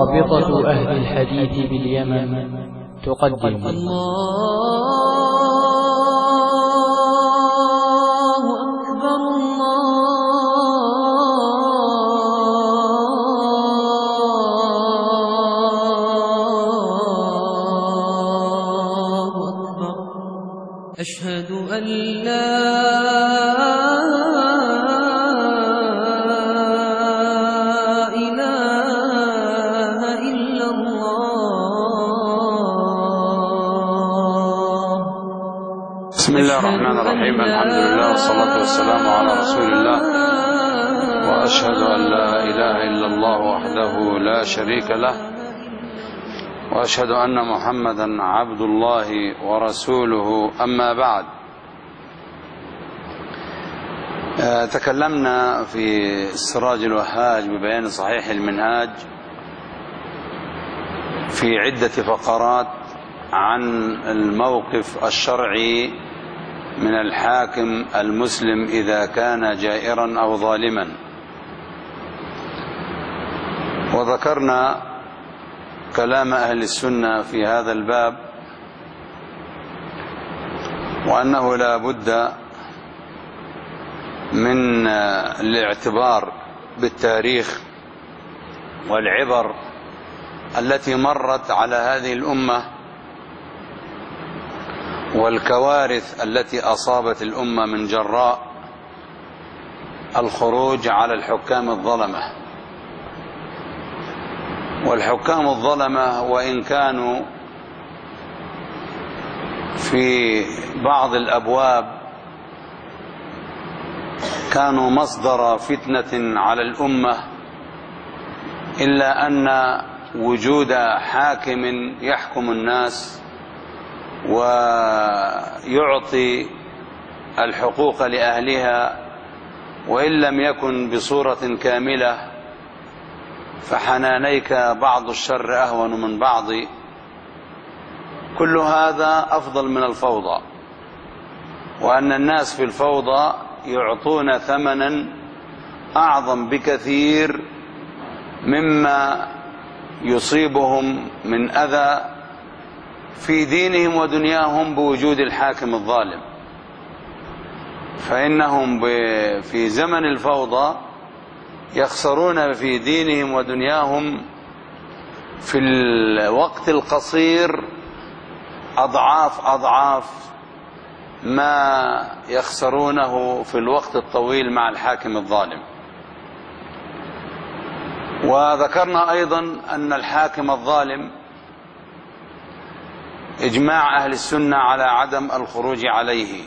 رابطة أهل الحديث باليمن تقدم أشهد أن لا إله إلا الله. بسم الله الرحمن الرحيم. الحمد لله والصلاة والسلام على رسول الله، وأشهد أن لا إله إلا الله وحده لا شريك له، وأشهد أن محمدا عبد الله ورسوله. أما بعد، تكلمنا في السراج الوهاج ببيان صحيح المنهاج في عدة فقرات عن الموقف الشرعي من الحاكم المسلم إذا كان جائرا أو ظالما، وذكرنا كلام أهل السنة في هذا الباب، وأنه لا بد من الاعتبار بالتاريخ والعبر التي مرت على هذه الأمة والكوارث التي أصابت الأمة من جراء الخروج على الحكام الظلمة. والحكام الظلمة وإن كانوا في بعض الأبواب كانوا مصدر فتنة على الأمة، إلا أن وجود حاكم يحكم الناس ويعطي الحقوق لأهلها وإن لم يكن بصورة كاملة، فحنانيك بعض الشر أهون من بعض، كل هذا أفضل من الفوضى، وأن الناس في الفوضى يعطون ثمنا أعظم بكثير مما يصيبهم من أذى في دينهم ودنياهم بوجود الحاكم الظالم. فإنهم في زمن الفوضى يخسرون في دينهم ودنياهم في الوقت القصير أضعاف ما يخسرونه في الوقت الطويل مع الحاكم الظالم. وذكرنا أيضا أن الحاكم الظالم إجماع أهل السنة على عدم الخروج عليه،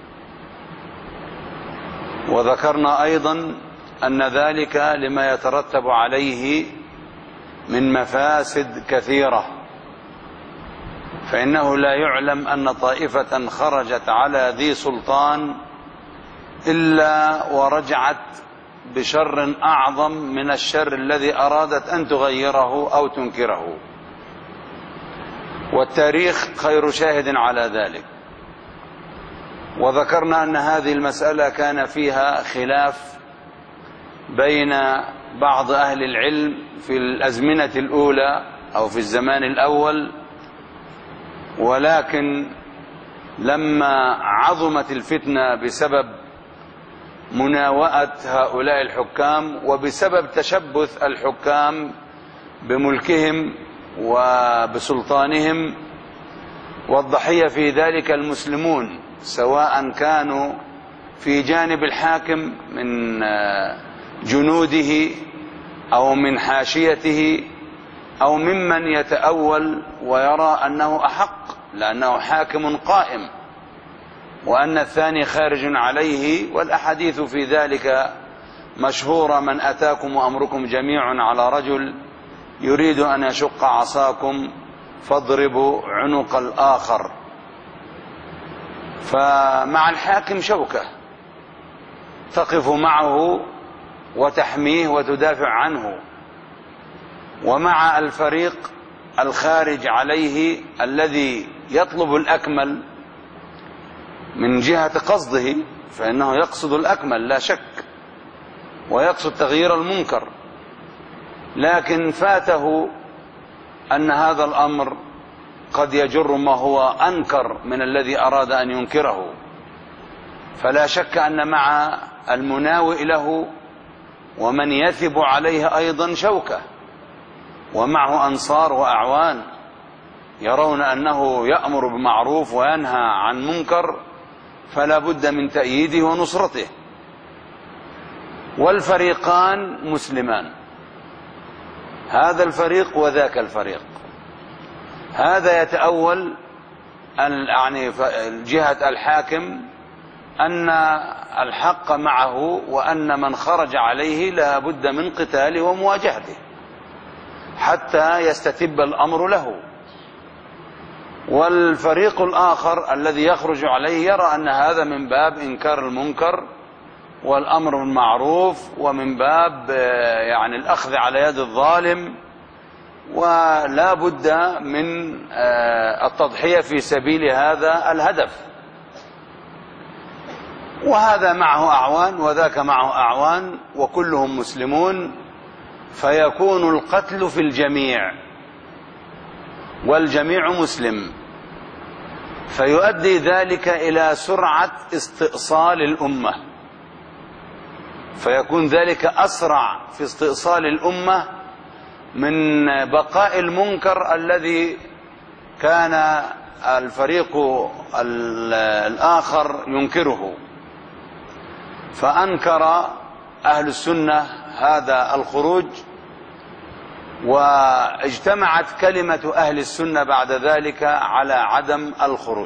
وذكرنا أيضا أن ذلك لما يترتب عليه من مفاسد كثيرة، فإنه لا يعلم أن طائفة خرجت على ذي سلطان إلا ورجعت بشر أعظم من الشر الذي أرادت أن تغيره أو تنكره، والتاريخ خير شاهد على ذلك. وذكرنا أن هذه المسألة كان فيها خلاف بين بعض أهل العلم في الأزمنة الأولى أو في الزمان الأول، ولكن لما عظمت الفتنة بسبب مناوئة هؤلاء الحكام وبسبب تشبث الحكام بملكهم وبسلطانهم، والضحية في ذلك المسلمون، سواء كانوا في جانب الحاكم من جنوده أو من حاشيته أو ممن يتأول ويرى أنه أحق لأنه حاكم قائم وأن الثاني خارج عليه. والأحاديث في ذلك مشهورة: من أتاكم وأمركم جميع على رجل يريد أن يشق عصاكم فاضربوا عنق الآخر. فمع الحاكم شوكة تقف معه وتحميه وتدافع عنه، ومع الفريق الخارج عليه الذي يطلب الأكمل من جهة قصده، فإنه يقصد الأكمل لا شك، ويقصد تغيير المنكر، لكن فاته أن هذا الأمر قد يجر ما هو أنكر من الذي أراد أن ينكره، فلا شك أن مع المناوئ له ومن يثب عليه أيضا شوكة، ومعه أنصار وأعوان يرون أنه يأمر بمعروف وينهى عن منكر، فلا بد من تأييده ونصرته. والفريقان مسلمان، هذا الفريق وذاك الفريق. هذا يتأول يعني جهة الحاكم أن الحق معه، وأن من خرج عليه لا بد من قتاله ومواجهته حتى يستتب الأمر له. والفريق الآخر الذي يخرج عليه يرى أن هذا من باب إنكار المنكر والأمر بالمعروف، ومن باب يعني الأخذ على يد الظالم، ولا بد من التضحية في سبيل هذا الهدف. وهذا معه أعوان وذاك معه أعوان وكلهم مسلمون، فيكون القتل في الجميع والجميع مسلم، فيؤدي ذلك إلى سرعة استئصال الأمة، فيكون ذلك أسرع في استئصال الأمة من بقاء المنكر الذي كان الفريق الآخر ينكره. فأنكر أهل السنة هذا الخروج، واجتمعت كلمة أهل السنة بعد ذلك على عدم الخروج.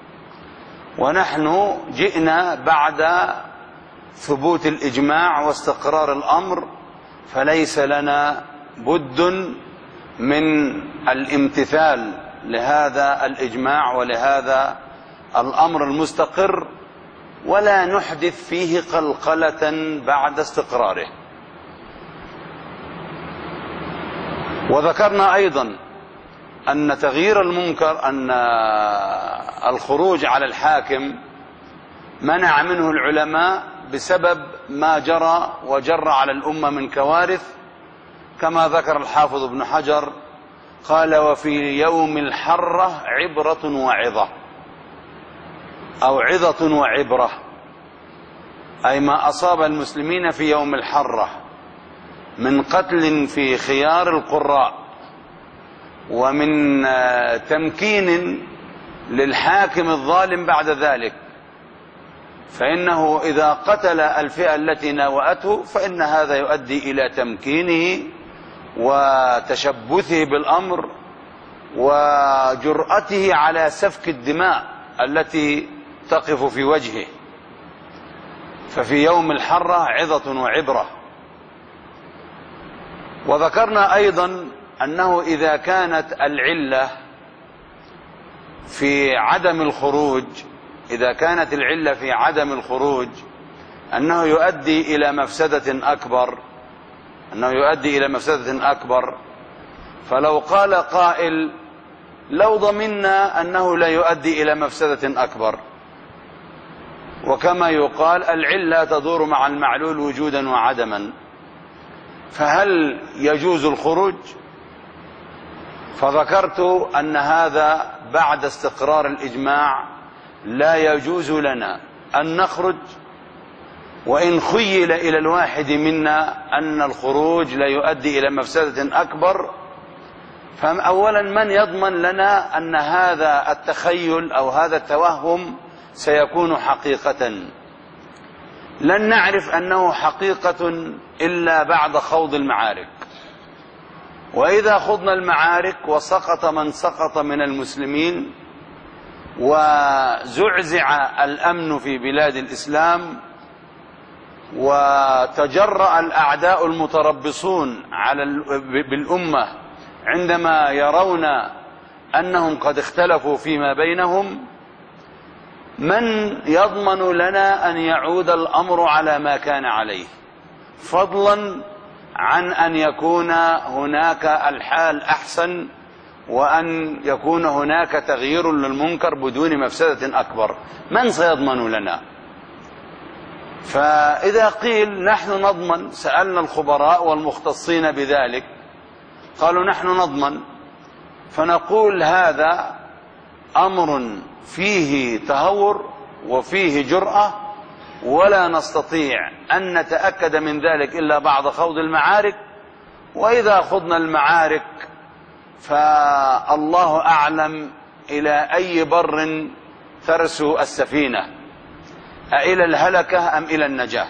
ونحن جئنا بعد ثبوت الإجماع واستقرار الأمر، فليس لنا بد من الامتثال لهذا الإجماع ولهذا الأمر المستقر، ولا نحدث فيه قلقلة بعد استقراره. وذكرنا أيضا أن تغيير المنكر، أن الخروج على الحاكم منع منه العلماء بسبب ما جرى وجر على الأمة من كوارث، كما ذكر الحافظ ابن حجر قال: وفي يوم الحرة عبرة وعظة، أو عظة وعبرة، أي ما أصاب المسلمين في يوم الحرة من قتل في خيار القراء، ومن تمكين للحاكم الظالم بعد ذلك، فإنه إذا قتل الفئة التي ناوأته فإن هذا يؤدي إلى تمكينه وتشبثه بالأمر وجرأته على سفك الدماء التي تقف في وجهه. ففي يوم الحرة عظة وعبرة. وذكرنا أيضا أنه إذا كانت العلة في عدم الخروج، إذا كانت العلة في عدم الخروج أنه يؤدي إلى مفسدة أكبر، أنه يؤدي إلى مفسدة أكبر، فلو قال قائل: لو ضمننا أنه لا يؤدي إلى مفسدة أكبر، وكما يقال العلة تدور مع المعلول وجودا وعدما، فهل يجوز الخروج؟ فذكرت أن هذا بعد استقرار الإجماع لا يجوز لنا أن نخرج، وإن خيل إلى الواحد منا أن الخروج لا يؤدي إلى مفسدة أكبر، فأولا من يضمن لنا أن هذا التخيل أو هذا التوهم سيكون حقيقة؟ لن نعرف أنه حقيقة إلا بعد خوض المعارك. وإذا خضنا المعارك وسقط من سقط من المسلمين وزعزع الأمن في بلاد الإسلام وتجرأ الأعداء المتربصون بالأمة عندما يرون أنهم قد اختلفوا فيما بينهم، من يضمن لنا أن يعود الأمر على ما كان عليه، فضلا عن أن يكون هناك الحال أحسن وأن يكون هناك تغيير للمنكر بدون مفسدة أكبر؟ من سيضمن لنا؟ فإذا قيل نحن نضمن، سألنا الخبراء والمختصين بذلك قالوا نحن نضمن، فنقول هذا أمر فيه تهور وفيه جرأة، ولا نستطيع أن نتأكد من ذلك إلا بعد خوض المعارك. وإذا خضنا المعارك فالله أعلم إلى أي بر ترسو السفينة، أإلى الهلكة أم إلى النجاة.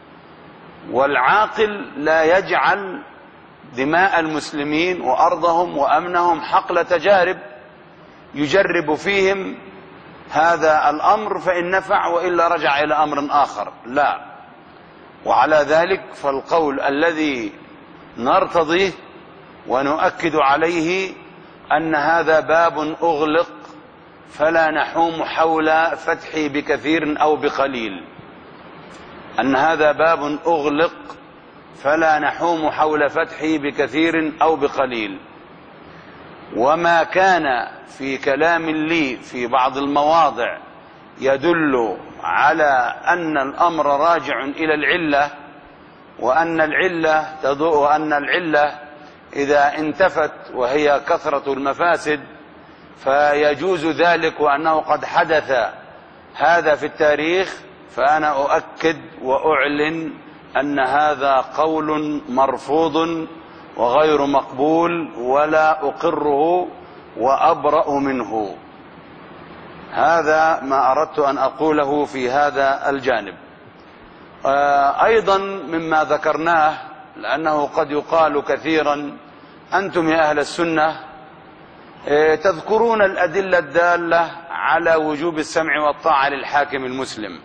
والعاقل لا يجعل دماء المسلمين وأرضهم وأمنهم حقل تجارب يجرب فيهم هذا الأمر، فإن نفع وإلا رجع إلى أمر آخر. لا. وعلى ذلك فالقول الذي نرتضيه ونؤكد عليه أن هذا باب أغلق فلا نحوم حول فتحه بكثير أو بقليل، أن هذا باب أغلق فلا نحوم حول فتحه بكثير أو بقليل. وما كان في كلام لي في بعض المواضع يدل على أن الأمر راجع إلى العلة، وأن العلة إذا انتفت وهي كثرة المفاسد فيجوز ذلك، وأنه قد حدث هذا في التاريخ، فأنا أؤكد وأعلن أن هذا قول مرفوض وغير مقبول ولا أقره وأبرأ منه. هذا ما أردت أن أقوله في هذا الجانب. أيضا مما ذكرناه، لأنه قد يقال كثيرا أنتم يا أهل السنة تذكرون الأدلة الدالة على وجوب السمع والطاعة للحاكم المسلم،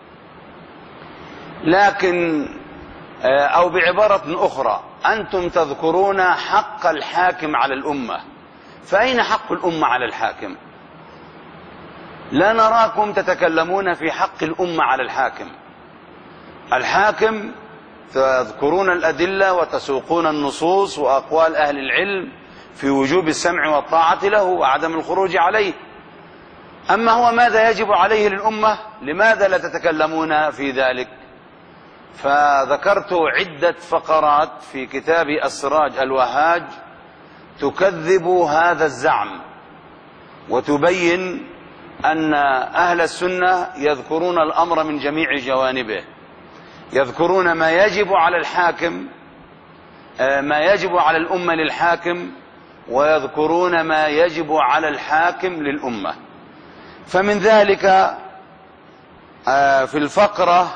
لكن أو بعبارة أخرى أنتم تذكرون حق الحاكم على الأمة، فأين حق الأمة على الحاكم؟ لا نراكم تتكلمون في حق الأمة على الحاكم. الحاكم تذكرون الأدلة وتسوقون النصوص وأقوال أهل العلم في وجوب السمع والطاعة له وعدم الخروج عليه. أما هو ماذا يجب عليه للأمة؟ لماذا لا تتكلمون في ذلك؟ فذكرت عدة فقرات في كتاب السراج الوهاج تكذب هذا الزعم وتبين أن أهل السنة يذكرون الأمر من جميع جوانبه، يذكرون ما يجب على الحاكم، ما يجب على الأمة للحاكم، ويذكرون ما يجب على الحاكم للأمة. فمن ذلك في الفقرة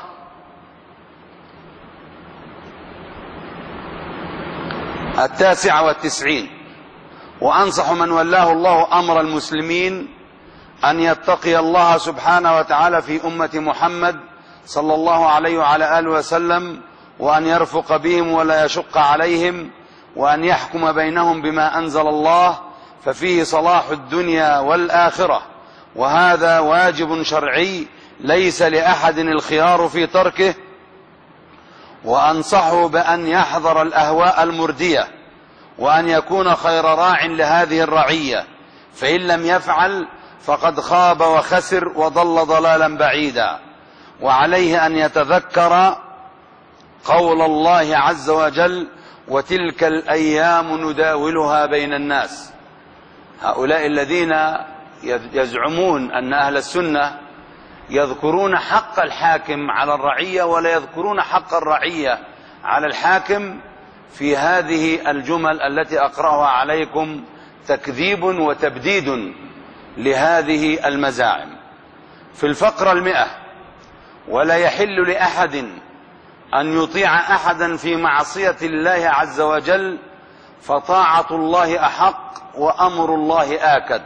99: وأنصح من ولاه الله أمر المسلمين أن يتقي الله سبحانه وتعالى في أمة محمد صلى الله عليه وعلى آله وسلم، وأن يرفق بهم ولا يشق عليهم، وأن يحكم بينهم بما أنزل الله، ففيه صلاح الدنيا والآخرة، وهذا واجب شرعي ليس لأحد الخيار في تركه. وأنصحه بأن يحذر الأهواء المردية، وأن يكون خير راع لهذه الرعية، فإن لم يفعل فقد خاب وخسر وضل ضلالا بعيدا. وعليه أن يتذكر قول الله عز وجل: وتلك الأيام نداولها بين الناس. هؤلاء الذين يزعمون أن أهل السنة يذكرون حق الحاكم على الرعية ولا يذكرون حق الرعية على الحاكم، في هذه الجمل التي أقرأها عليكم تكذيب وتبديد لهذه المزاعم. في الفقرة 100: ولا يحل لأحد أن يطيع أحدا في معصية الله عز وجل، فطاعة الله أحق وأمر الله آكد.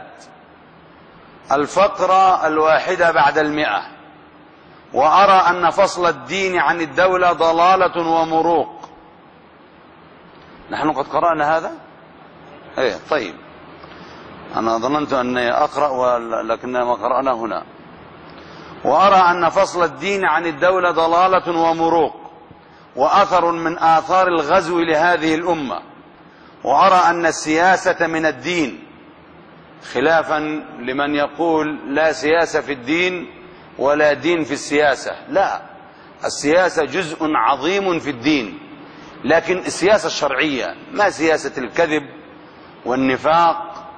الفقرة 101: وأرى أن فصل الدين عن الدولة ضلالة ومروق. نحن قد قرأنا هذا؟ إيه طيب، أنا ظننت أني أقرأ لكننا ما قرأنا هنا. وأرى أن فصل الدين عن الدولة ضلالة ومروق وأثر من آثار الغزو لهذه الأمة. وأرى أن السياسة من الدين، خلافا لمن يقول لا سياسة في الدين ولا دين في السياسة. لا، السياسة جزء عظيم في الدين، لكن السياسة الشرعية، ما سياسة الكذب والنفاق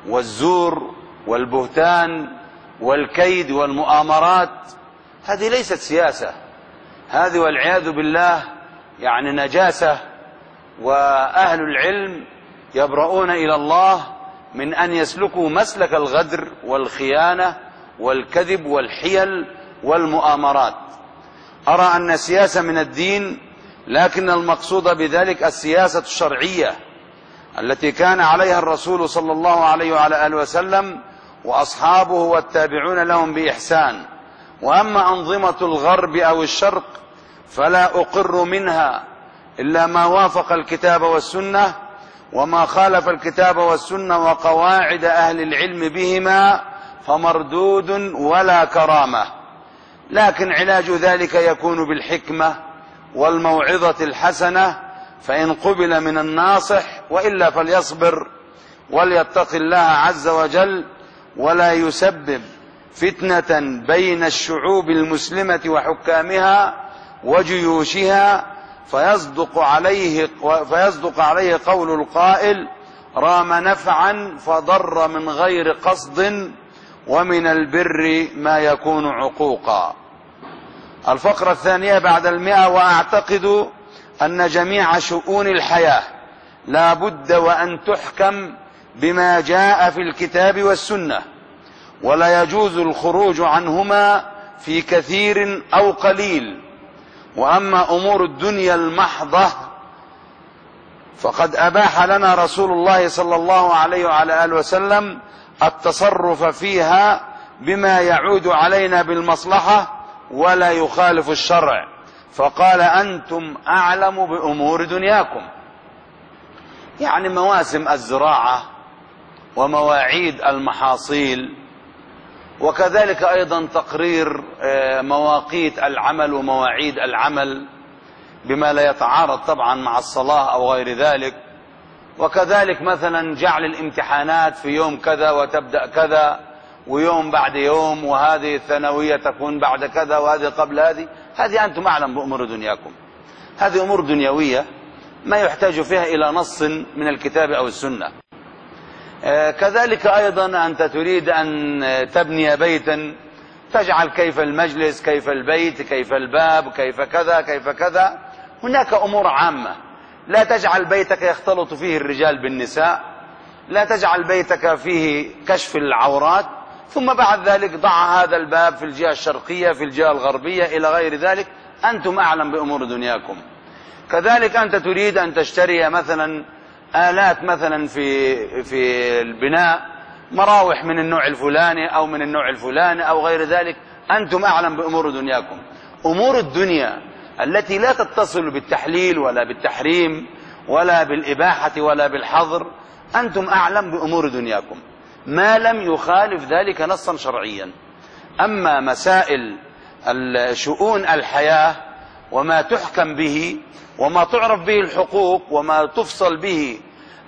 والزور والبهتان والكيد والمؤامرات، هذه ليست سياسة، هذه والعياذ بالله يعني نجاسة. وأهل العلم يبرؤون إلى الله من أن يسلكوا مسلك الغدر والخيانة والكذب والحيل والمؤامرات. أرى أن السياسة من الدين، لكن المقصود بذلك السياسة الشرعية التي كان عليها الرسول صلى الله عليه وعلى آله وسلم وأصحابه والتابعون لهم بإحسان. وأما أنظمة الغرب أو الشرق فلا أقر منها إلا ما وافق الكتاب والسنة، وما خالف الكتاب والسنة وقواعد أهل العلم بهما فمردود ولا كرامة. لكن علاج ذلك يكون بالحكمة والموعظة الحسنة، فإن قبل من الناصح، وإلا فليصبر وليتق الله عز وجل، ولا يسبب فتنة بين الشعوب المسلمة وحكامها وجيوشها، فيصدق عليه قول القائل: رام نفعا فضر من غير قصد، ومن البر ما يكون عقوقا. الفقرة الثانية بعد 100: وأعتقد أن جميع شؤون الحياة لا بد وأن تحكم بما جاء في الكتاب والسنة، ولا يجوز الخروج عنهما في كثير أو قليل. وأما أمور الدنيا المحضة فقد أباح لنا رسول الله صلى الله عليه وعلى آله وسلم التصرف فيها بما يعود علينا بالمصلحة ولا يخالف الشرع، فقال: أنتم أعلم بأمور دنياكم. يعني مواسم الزراعة ومواعيد المحاصيل، وكذلك أيضا تقرير مواقيت العمل ومواعيد العمل بما لا يتعارض طبعا مع الصلاة أو غير ذلك. وكذلك مثلا جعل الامتحانات في يوم كذا وتبدأ كذا ويوم بعد يوم، وهذه الثانوية تكون بعد كذا وهذه قبل هذه أنتم أعلم بأمور دنياكم. هذه أمور دنيوية ما يحتاج فيها إلى نص من الكتاب أو السنة. كذلك أيضا أنت تريد أن تبني بيتا، تجعل كيف المجلس، كيف البيت، كيف الباب، كيف كذا كيف كذا. هناك أمور عامة، لا تجعل بيتك يختلط فيه الرجال بالنساء، لا تجعل بيتك فيه كشف العورات، ثم بعد ذلك ضع هذا الباب في الجهة الشرقية في الجهة الغربية إلى غير ذلك. أنتم أعلم بأمور دنياكم. كذلك أنت تريد أن تشتري مثلا آلات مثلا في البناء، مراوح من النوع الفلاني أو من النوع الفلاني أو غير ذلك، أنتم أعلم بأمور دنياكم. أمور الدنيا التي لا تتصل بالتحليل ولا بالتحريم ولا بالإباحة ولا بالحظر، أنتم أعلم بأمور دنياكم ما لم يخالف ذلك نصا شرعيا. أما مسائل شؤون الحياة وما تحكم به وما تعرف به الحقوق وما تفصل به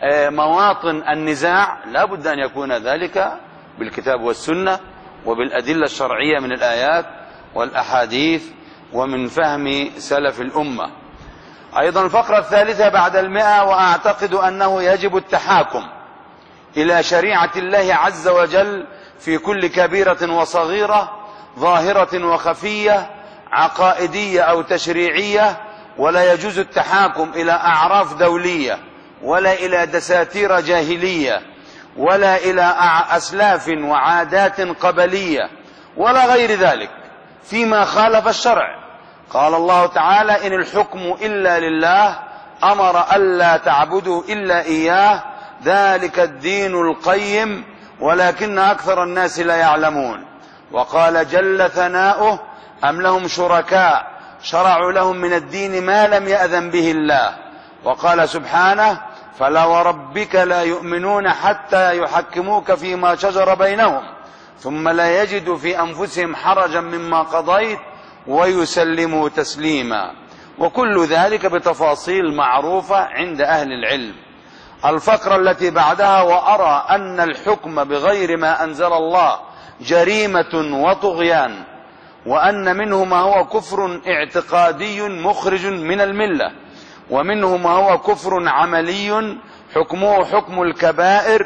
مواطن النزاع، لا بد أن يكون ذلك بالكتاب والسنة وبالأدلة الشرعية من الآيات والأحاديث ومن فهم سلف الأمة. أيضا الفقرة الثالثة بعد 100: وأعتقد أنه يجب التحاكم إلى شريعة الله عز وجل في كل كبيرة وصغيرة، ظاهرة وخفية، عقائدية أو تشريعية، ولا يجوز التحاكم إلى أعراف دولية ولا إلى دساتير جاهلية ولا إلى أسلاف وعادات قبلية ولا غير ذلك فيما خالف الشرع. قال الله تعالى: إن الحكم إلا لله أمر ألا تعبدوا إلا إياه ذلك الدين القيم ولكن أكثر الناس لا يعلمون. وقال جل ثناؤه: أم لهم شركاء شرعوا لهم من الدين ما لم يأذن به الله. وقال سبحانه: فلا وربك لا يؤمنون حتى يحكموك فيما شجر بينهم ثم لا يجدوا في أنفسهم حرجا مما قضيت ويسلموا تسليما. وكل ذلك بتفاصيل معروفة عند أهل العلم. الفقرة التي بعدها: وأرى أن الحكم بغير ما أنزل الله جريمة وطغيان، وأن منه ما هو كفر اعتقادي مخرج من الملة، ومنه ما هو كفر عملي حكمه حكم الكبائر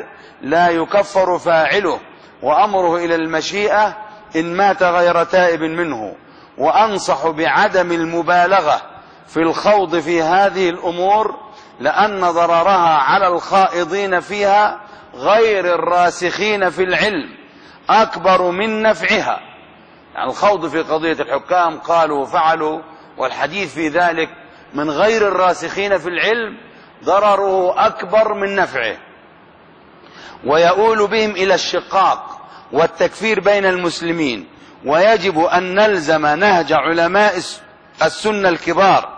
لا يكفر فاعله وأمره إلى المشيئة إن مات غير تائب منه. وأنصح بعدم المبالغة في الخوض في هذه الأمور، لأن ضررها على الخائضين فيها غير الراسخين في العلم أكبر من نفعها. يعني الخوض في قضية الحكام قالوا وفعلوا والحديث في ذلك من غير الراسخين في العلم ضرره أكبر من نفعه، ويؤول بهم إلى الشقاق والتكفير بين المسلمين. ويجب أن نلزم نهج علماء السنة الكبار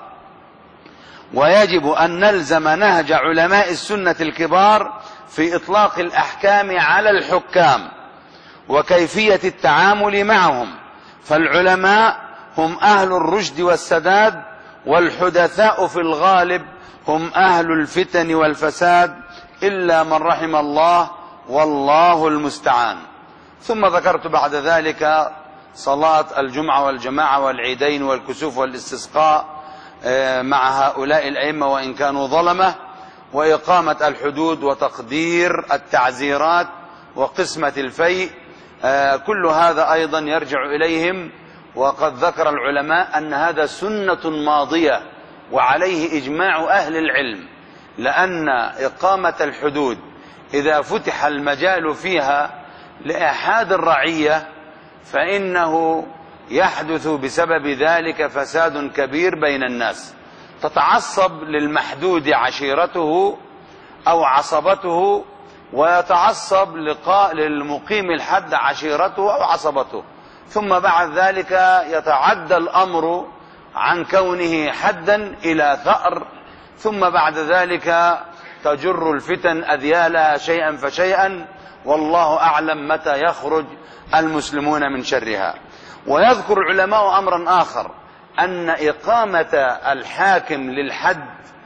في إطلاق الأحكام على الحكام وكيفية التعامل معهم. فالعلماء هم أهل الرشد والسداد، والحدثاء في الغالب هم أهل الفتن والفساد، إلا من رحم الله والله المستعان. ثم ذكرت بعد ذلك صلاة الجمعة والجماعة والعيدين والكسوف والاستسقاء مع هؤلاء الأئمة وإن كانوا ظلمة، وإقامة الحدود وتقدير التعزيرات وقسمة الفيء، كل هذا أيضا يرجع إليهم. وقد ذكر العلماء أن هذا سنة ماضية وعليه إجماع أهل العلم، لأن إقامة الحدود إذا فتح المجال فيها لإحاد الرعية فإنه يحدث بسبب ذلك فساد كبير بين الناس، تتعصب للمحدود عشيرته أو عصبته، ويتعصب للمقيم الحد عشيرته أو عصبته، ثم بعد ذلك يتعدى الأمر عن كونه حدا إلى ثأر، ثم بعد ذلك تجر الفتن أذيالها شيئا فشيئا، والله أعلم متى يخرج المسلمون من شرها. ويذكر العلماء أمرا آخر، أن إقامة الحاكم للحد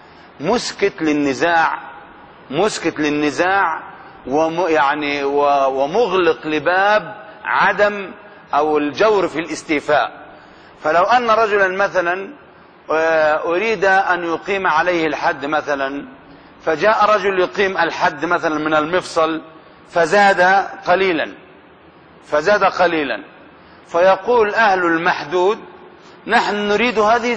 مسكت للنزاع ومغلق لباب عدم أو الجور في الاستيفاء. فلو أن رجلا مثلا أريد أن يقيم عليه الحد مثلا، فجاء رجل يقيم الحد مثلا من المفصل فزاد قليلا، فيقول أهل المحدود نحن نريد هذه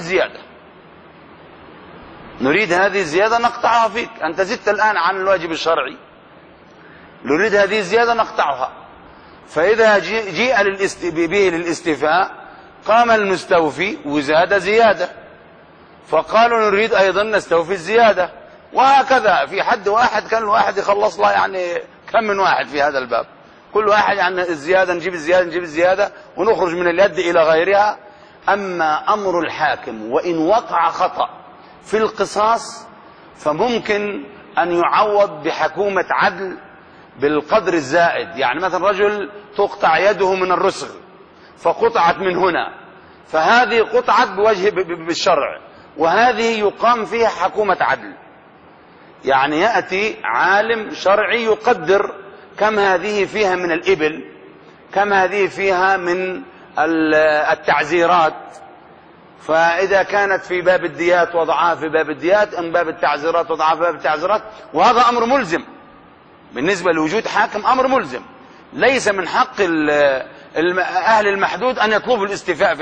الزيادة نقطعها فيك، أنت زدت الآن عن الواجب الشرعي، نريد هذه الزيادة نقطعها. فإذا جيء به للاستيفاء قام المستوفي وزاد زيادة، فقالوا نريد أيضا نستوفي الزيادة، وهكذا في حد واحد كان الواحد يخلص له يعني كم من واحد في هذا الباب، كل واحد يعني الزيادة نجيب الزيادة ونخرج من اليد إلى غيرها. أما أمر الحاكم وإن وقع خطأ في القصاص فممكن أن يعوض بحكومة عدل بالقدر الزائد. يعني مثلا رجل تقطع يده من الرسغ فقطعت من هنا، فهذه قطعت بوجه بالشرع، وهذه يقام فيها حكومة عدل. يعني يأتي عالم شرعي يقدر كم هذه فيها من الإبل، كم هذه فيها من التعزيرات، فإذا كانت في باب الديات وضعها في باب الديات، أم باب التعزيرات وضعها في باب التعزيرات. وهذا أمر ملزم بالنسبة لوجود حاكم، أمر ملزم، ليس من حق أهل المحدود أن يطلبوا الاستيفاء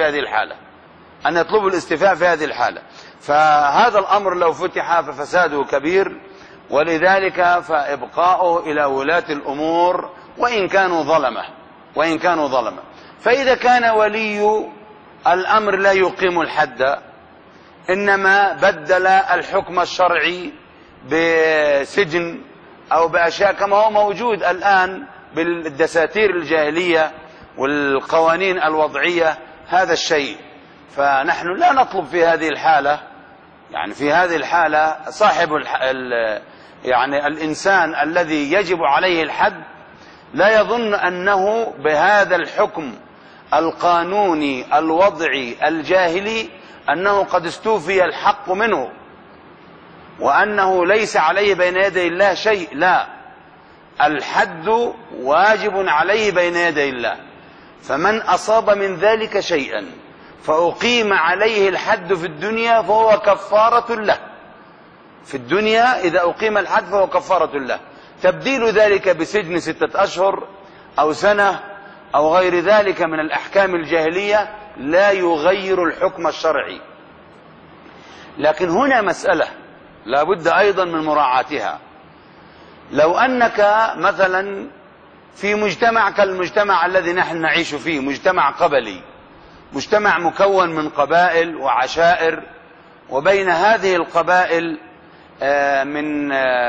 في هذه الحالة، فهذا الأمر لو فتح ففساده كبير، ولذلك فإبقاؤه إلى ولاة الأمور وإن كانوا ظلمة. فإذا كان ولي الأمر لا يقيم الحد، إنما بدل الحكم الشرعي بسجن أو بأشياء كما هو موجود الآن بالدساتير الجاهلية والقوانين الوضعية هذا الشيء، فنحن لا نطلب في هذه الحالة، يعني في هذه الحالة صاحب يعني الإنسان الذي يجب عليه الحد لا يظن أنه بهذا الحكم القانوني الوضعي الجاهلي أنه قد استوفي الحق منه وأنه ليس عليه بين يدي الله شيء. لا، الحد واجب عليه بين يدي الله، فمن أصاب من ذلك شيئا فأقيم عليه الحد في الدنيا فهو كفارة له. في الدنيا إذا أقيم الحد فهو كفارة له، تبديل ذلك بسجن 6 أشهر أو سنة أو غير ذلك من الأحكام الجاهلية لا يغير الحكم الشرعي. لكن هنا مسألة لا بد أيضا من مراعاتها. لو أنك مثلا في مجتمع كالمجتمع الذي نحن نعيش فيه، مجتمع قبلي، مجتمع مكون من قبائل وعشائر، وبين هذه القبائل من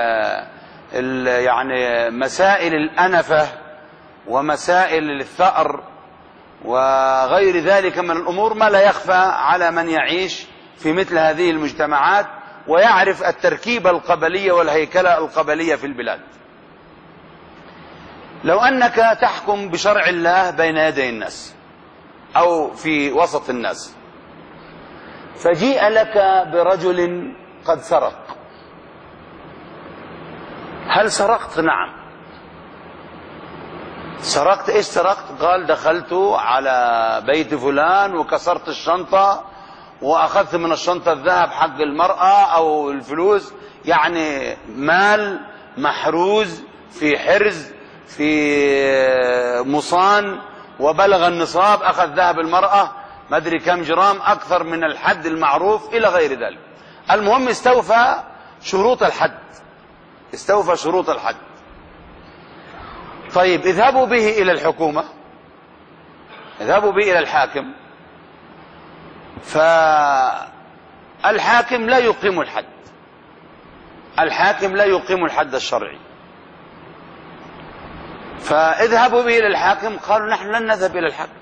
يعني مسائل الأنفة ومسائل الثأر وغير ذلك من الأمور ما لا يخفى على من يعيش في مثل هذه المجتمعات ويعرف التركيبة القبلية والهيكلة القبلية في البلاد. لو أنك تحكم بشرع الله بين يدي الناس أو في وسط الناس، فجيء لك برجل قد سرق، هل سرقت؟ نعم. سرقت. ايش سرقت؟ قال دخلت على بيت فلان وكسرت الشنطة واخذت من الشنطة الذهب حق المرأة او الفلوس، يعني مال محروز في حرز في مصان وبلغ النصاب، اخذ ذهب المرأة ما ادري كم جرام اكثر من الحد المعروف الى غير ذلك. المهم استوفى شروط الحد، استوفى شروط الحد. طيب اذهبوا به إلى الحكومة، اذهبوا به إلى الحاكم، فالحاكم لا يقيم الحد، الحاكم لا يقيم الحد الشرعي. فاذهبوا به إلى الحاكم، قالوا نحن لن نذهب إلى الحاكم،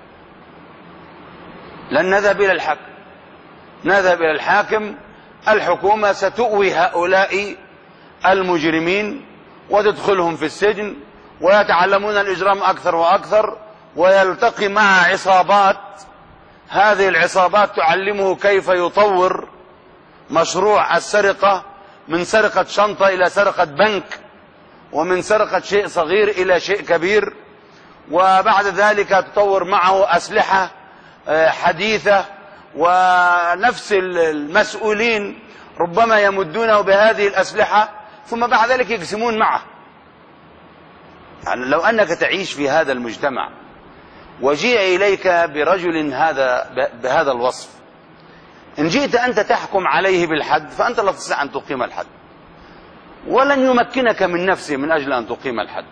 لن نذهب إلى الحاكم، نذهب إلى الحاكم، الحكومة ستؤوي هؤلاء المجرمين وتدخلهم في السجن ويتعلمون الإجرام أكثر وأكثر، ويلتقي مع عصابات، هذه العصابات تعلمه كيف يطور مشروع السرقة، من سرقة شنطة إلى سرقة بنك، ومن سرقة شيء صغير إلى شيء كبير، وبعد ذلك تطور معه أسلحة حديثة، ونفس المسؤولين ربما يمدونه بهذه الأسلحة ثم بعد ذلك يقسمون معه. يعني لو أنك تعيش في هذا المجتمع وجيء إليك برجل بهذا الوصف، إن جئت أنت تحكم عليه بالحد فأنت لا تستطيع أن تقيم الحد، ولن يمكنك من نفسه من أجل أن تقيم الحد،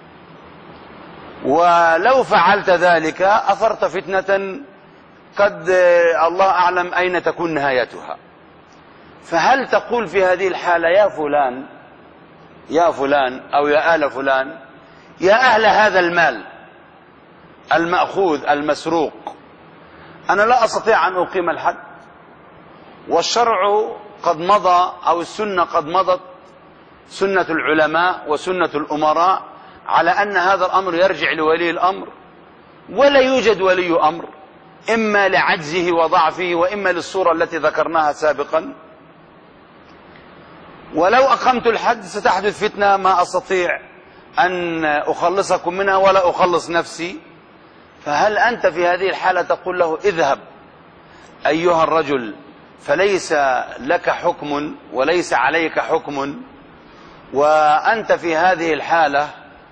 ولو فعلت ذلك أثرت فتنة قد الله أعلم أين تكون نهايتها. فهل تقول في هذه الحالة يا فلان، يا فلان أو يا آل فلان، يا أهل هذا المال المأخوذ المسروق، أنا لا أستطيع أن أقيم الحد، والشرع قد مضى أو السنة قد مضت، سنة العلماء وسنة الأمراء، على أن هذا الأمر يرجع لولي الأمر، ولا يوجد ولي أمر، إما لعجزه وضعفه وإما للصورة التي ذكرناها سابقا. ولو أقمت الحد ستحدث فتنة ما أستطيع أن أخلصكم منها ولا أخلص نفسي. فهل أنت في هذه الحالة تقول له اذهب أيها الرجل فليس لك حكم وليس عليك حكم، وأنت في هذه الحالة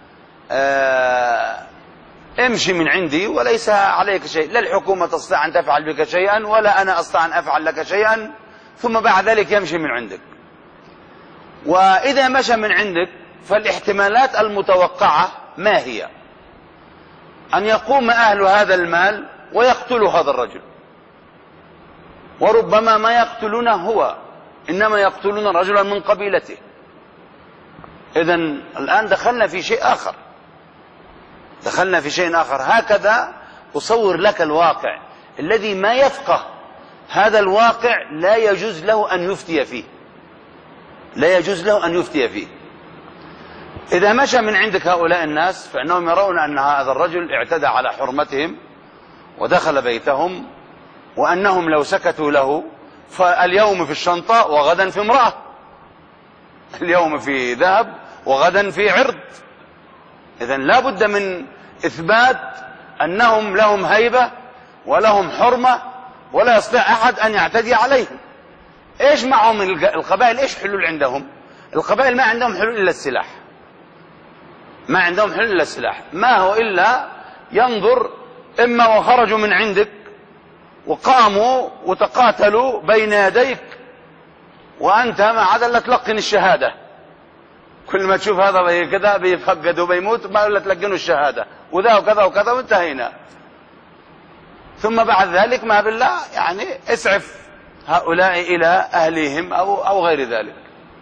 امشي من عندي وليس عليك شيء، لا الحكومة تستطيع أن تفعل بك شيئا ولا أنا أستطيع أن أفعل لك شيئا، ثم بعد ذلك يمشي من عندك. وإذا مشى من عندك فالاحتمالات المتوقعة ما هي؟ أن يقوم أهل هذا المال ويقتلوا هذا الرجل، وربما ما يقتلونه هو، إنما يقتلون رجلا من قبيلته. إذن الآن دخلنا في شيء آخر، دخلنا في شيء آخر. هكذا أصور لك الواقع الذي ما يفقه هذا الواقع لا يجوز له أن يفتي فيه، لا يجوز له أن يفتي فيه. إذا مشى من عندك هؤلاء الناس فإنهم يرون أن هذا الرجل اعتدى على حرمتهم ودخل بيتهم، وأنهم لو سكتوا له فاليوم في الشنطة وغدا في امرأة، اليوم في ذهب وغدا في عرض. إذن لا بد من إثبات أنهم لهم هيبة ولهم حرمة ولا يستطيع أحد أن يعتدي عليهم. إيش معهم القبائل؟ إيش حلول عندهم؟ القبائل ما عندهم حلول إلا السلاح، ما عندهم حل إلا السلاح، ما هو إلا ينظر إما وخرجوا من عندك وقاموا وتقاتلوا بين يديك وأنت ما عاد إلا تلقن الشهادة. كل ما تشوف هذا كذا بيفقد وبيموت ما إلا تلقنوا الشهادة وذا وكذا وكذا وانتهينا. ثم بعد ذلك ما بالله يعني اسعف هؤلاء إلى أهليهم أو غير ذلك.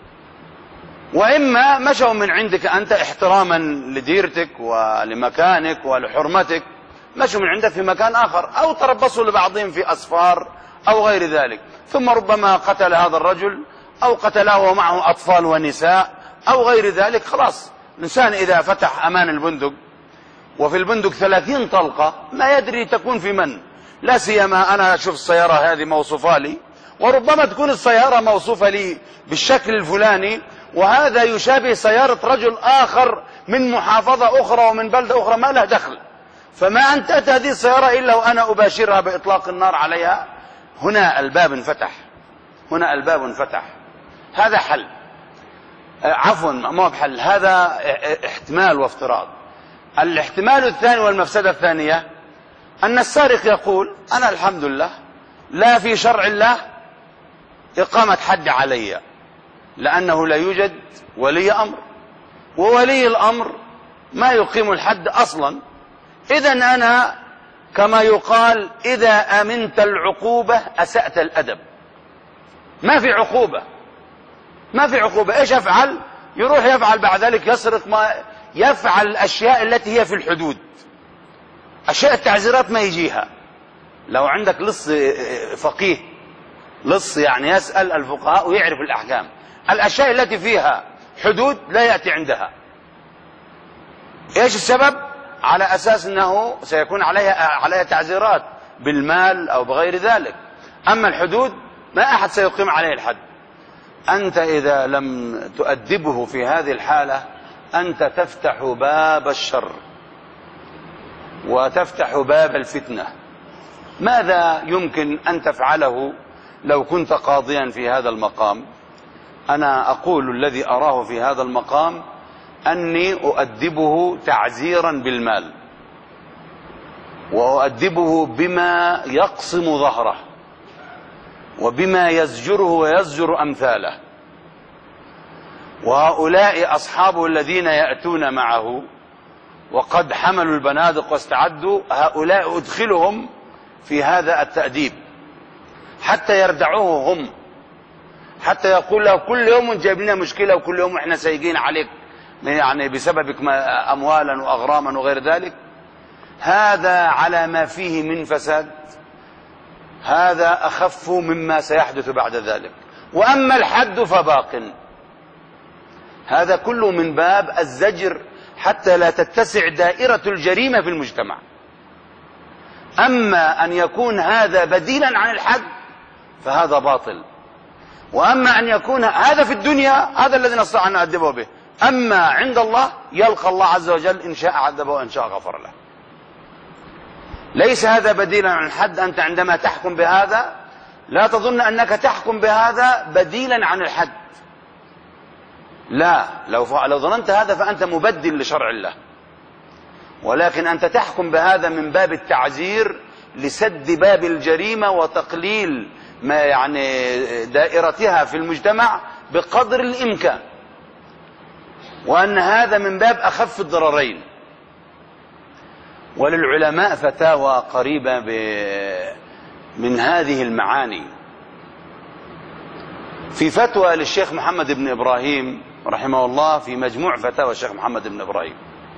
وإما مشوا من عندك أنت احتراما لديرتك ولمكانك ولحرمتك، مشوا من عندك في مكان آخر، أو تربصوا لبعضهم في أسفار أو غير ذلك، ثم ربما قتل هذا الرجل أو قتله ومعه أطفال ونساء أو غير ذلك. خلاص الإنسان إذا فتح أمان البندق وفي البندق 30 طلقة ما يدري تكون في من، لا سيما أنا أشوف السيارة هذه موصوفة لي، وربما تكون السيارة موصوفة لي بالشكل الفلاني، وهذا يشابه سيارة رجل آخر من محافظة أخرى ومن بلدة أخرى ما له دخل، فما أنتهت هذه السيارة إلا وأنا أباشرها بإطلاق النار عليها. هنا الباب انفتح، هنا الباب انفتح. هذا حل، عفوا ما بحل، هذا احتمال وافتراض. الاحتمال الثاني والمفسدة الثانية أن السارق يقول أنا الحمد لله لا في شرع الله إقامة حد علي، لأنه لا يوجد ولي أمر، وولي الأمر ما يقيم الحد أصلا. إذن أنا كما يقال إذا أمنت العقوبة أسأت الأدب. ما في عقوبة، ما في عقوبة. إيش أفعل؟ يروح يفعل بعد ذلك، يسرق، ما يفعل الأشياء التي هي في الحدود، أشياء التعزيرات ما يجيها. لو عندك لص فقيه، لص يعني يسأل الفقهاء ويعرف الأحكام، الأشياء التي فيها حدود لا يأتي عندها. إيش السبب؟ على أساس أنه سيكون عليها تعزيرات بالمال أو بغير ذلك. أما الحدود ما أحد سيقيم عليه الحد. أنت إذا لم تؤدبه في هذه الحالة أنت تفتح باب الشر وتفتح باب الفتنة. ماذا يمكن أن تفعله لو كنت قاضيا في هذا المقام؟ أنا أقول الذي أراه في هذا المقام أني أؤدبه تعزيرا بالمال، وأؤدبه بما يقصم ظهره وبما يزجره ويزجر أمثاله. وهؤلاء أصحابه الذين يأتون معه وقد حملوا البنادق واستعدوا، هؤلاء أدخلهم في هذا التأديب حتى يردعوه هم، حتى يقول له كل يوم جايب لنا مشكلة وكل يوم احنا سايقين عليك يعني بسببك أموالا وأغراما وغير ذلك. هذا على ما فيه من فساد، هذا أخف مما سيحدث بعد ذلك. وأما الحد فباق. هذا كله من باب الزجر حتى لا تتسع دائرة الجريمة في المجتمع. أما أن يكون هذا بديلا عن الحد فهذا باطل. وأما أن يكون هذا في الدنيا هذا الذي نستطيع أن نؤدبه به. أما عند الله يلقى الله عز وجل إن شاء عذبه وإن شاء غفر له. ليس هذا بديلا عن الحد. أنت عندما تحكم بهذا لا تظن أنك تحكم بهذا بديلا عن الحد، لا. لو ظننت هذا فأنت مبدل لشرع الله، ولكن أنت تحكم بهذا من باب التعزير لسد باب الجريمة وتقليل ما يعني دائرتها في المجتمع بقدر الإمكان، وأن هذا من باب أخف الضررين. وللعلماء فتاوى قريبة من هذه المعاني. في فتوى للشيخ محمد بن إبراهيم رحمه الله في مجموع فتاوى الشيخ محمد بن إبراهيم،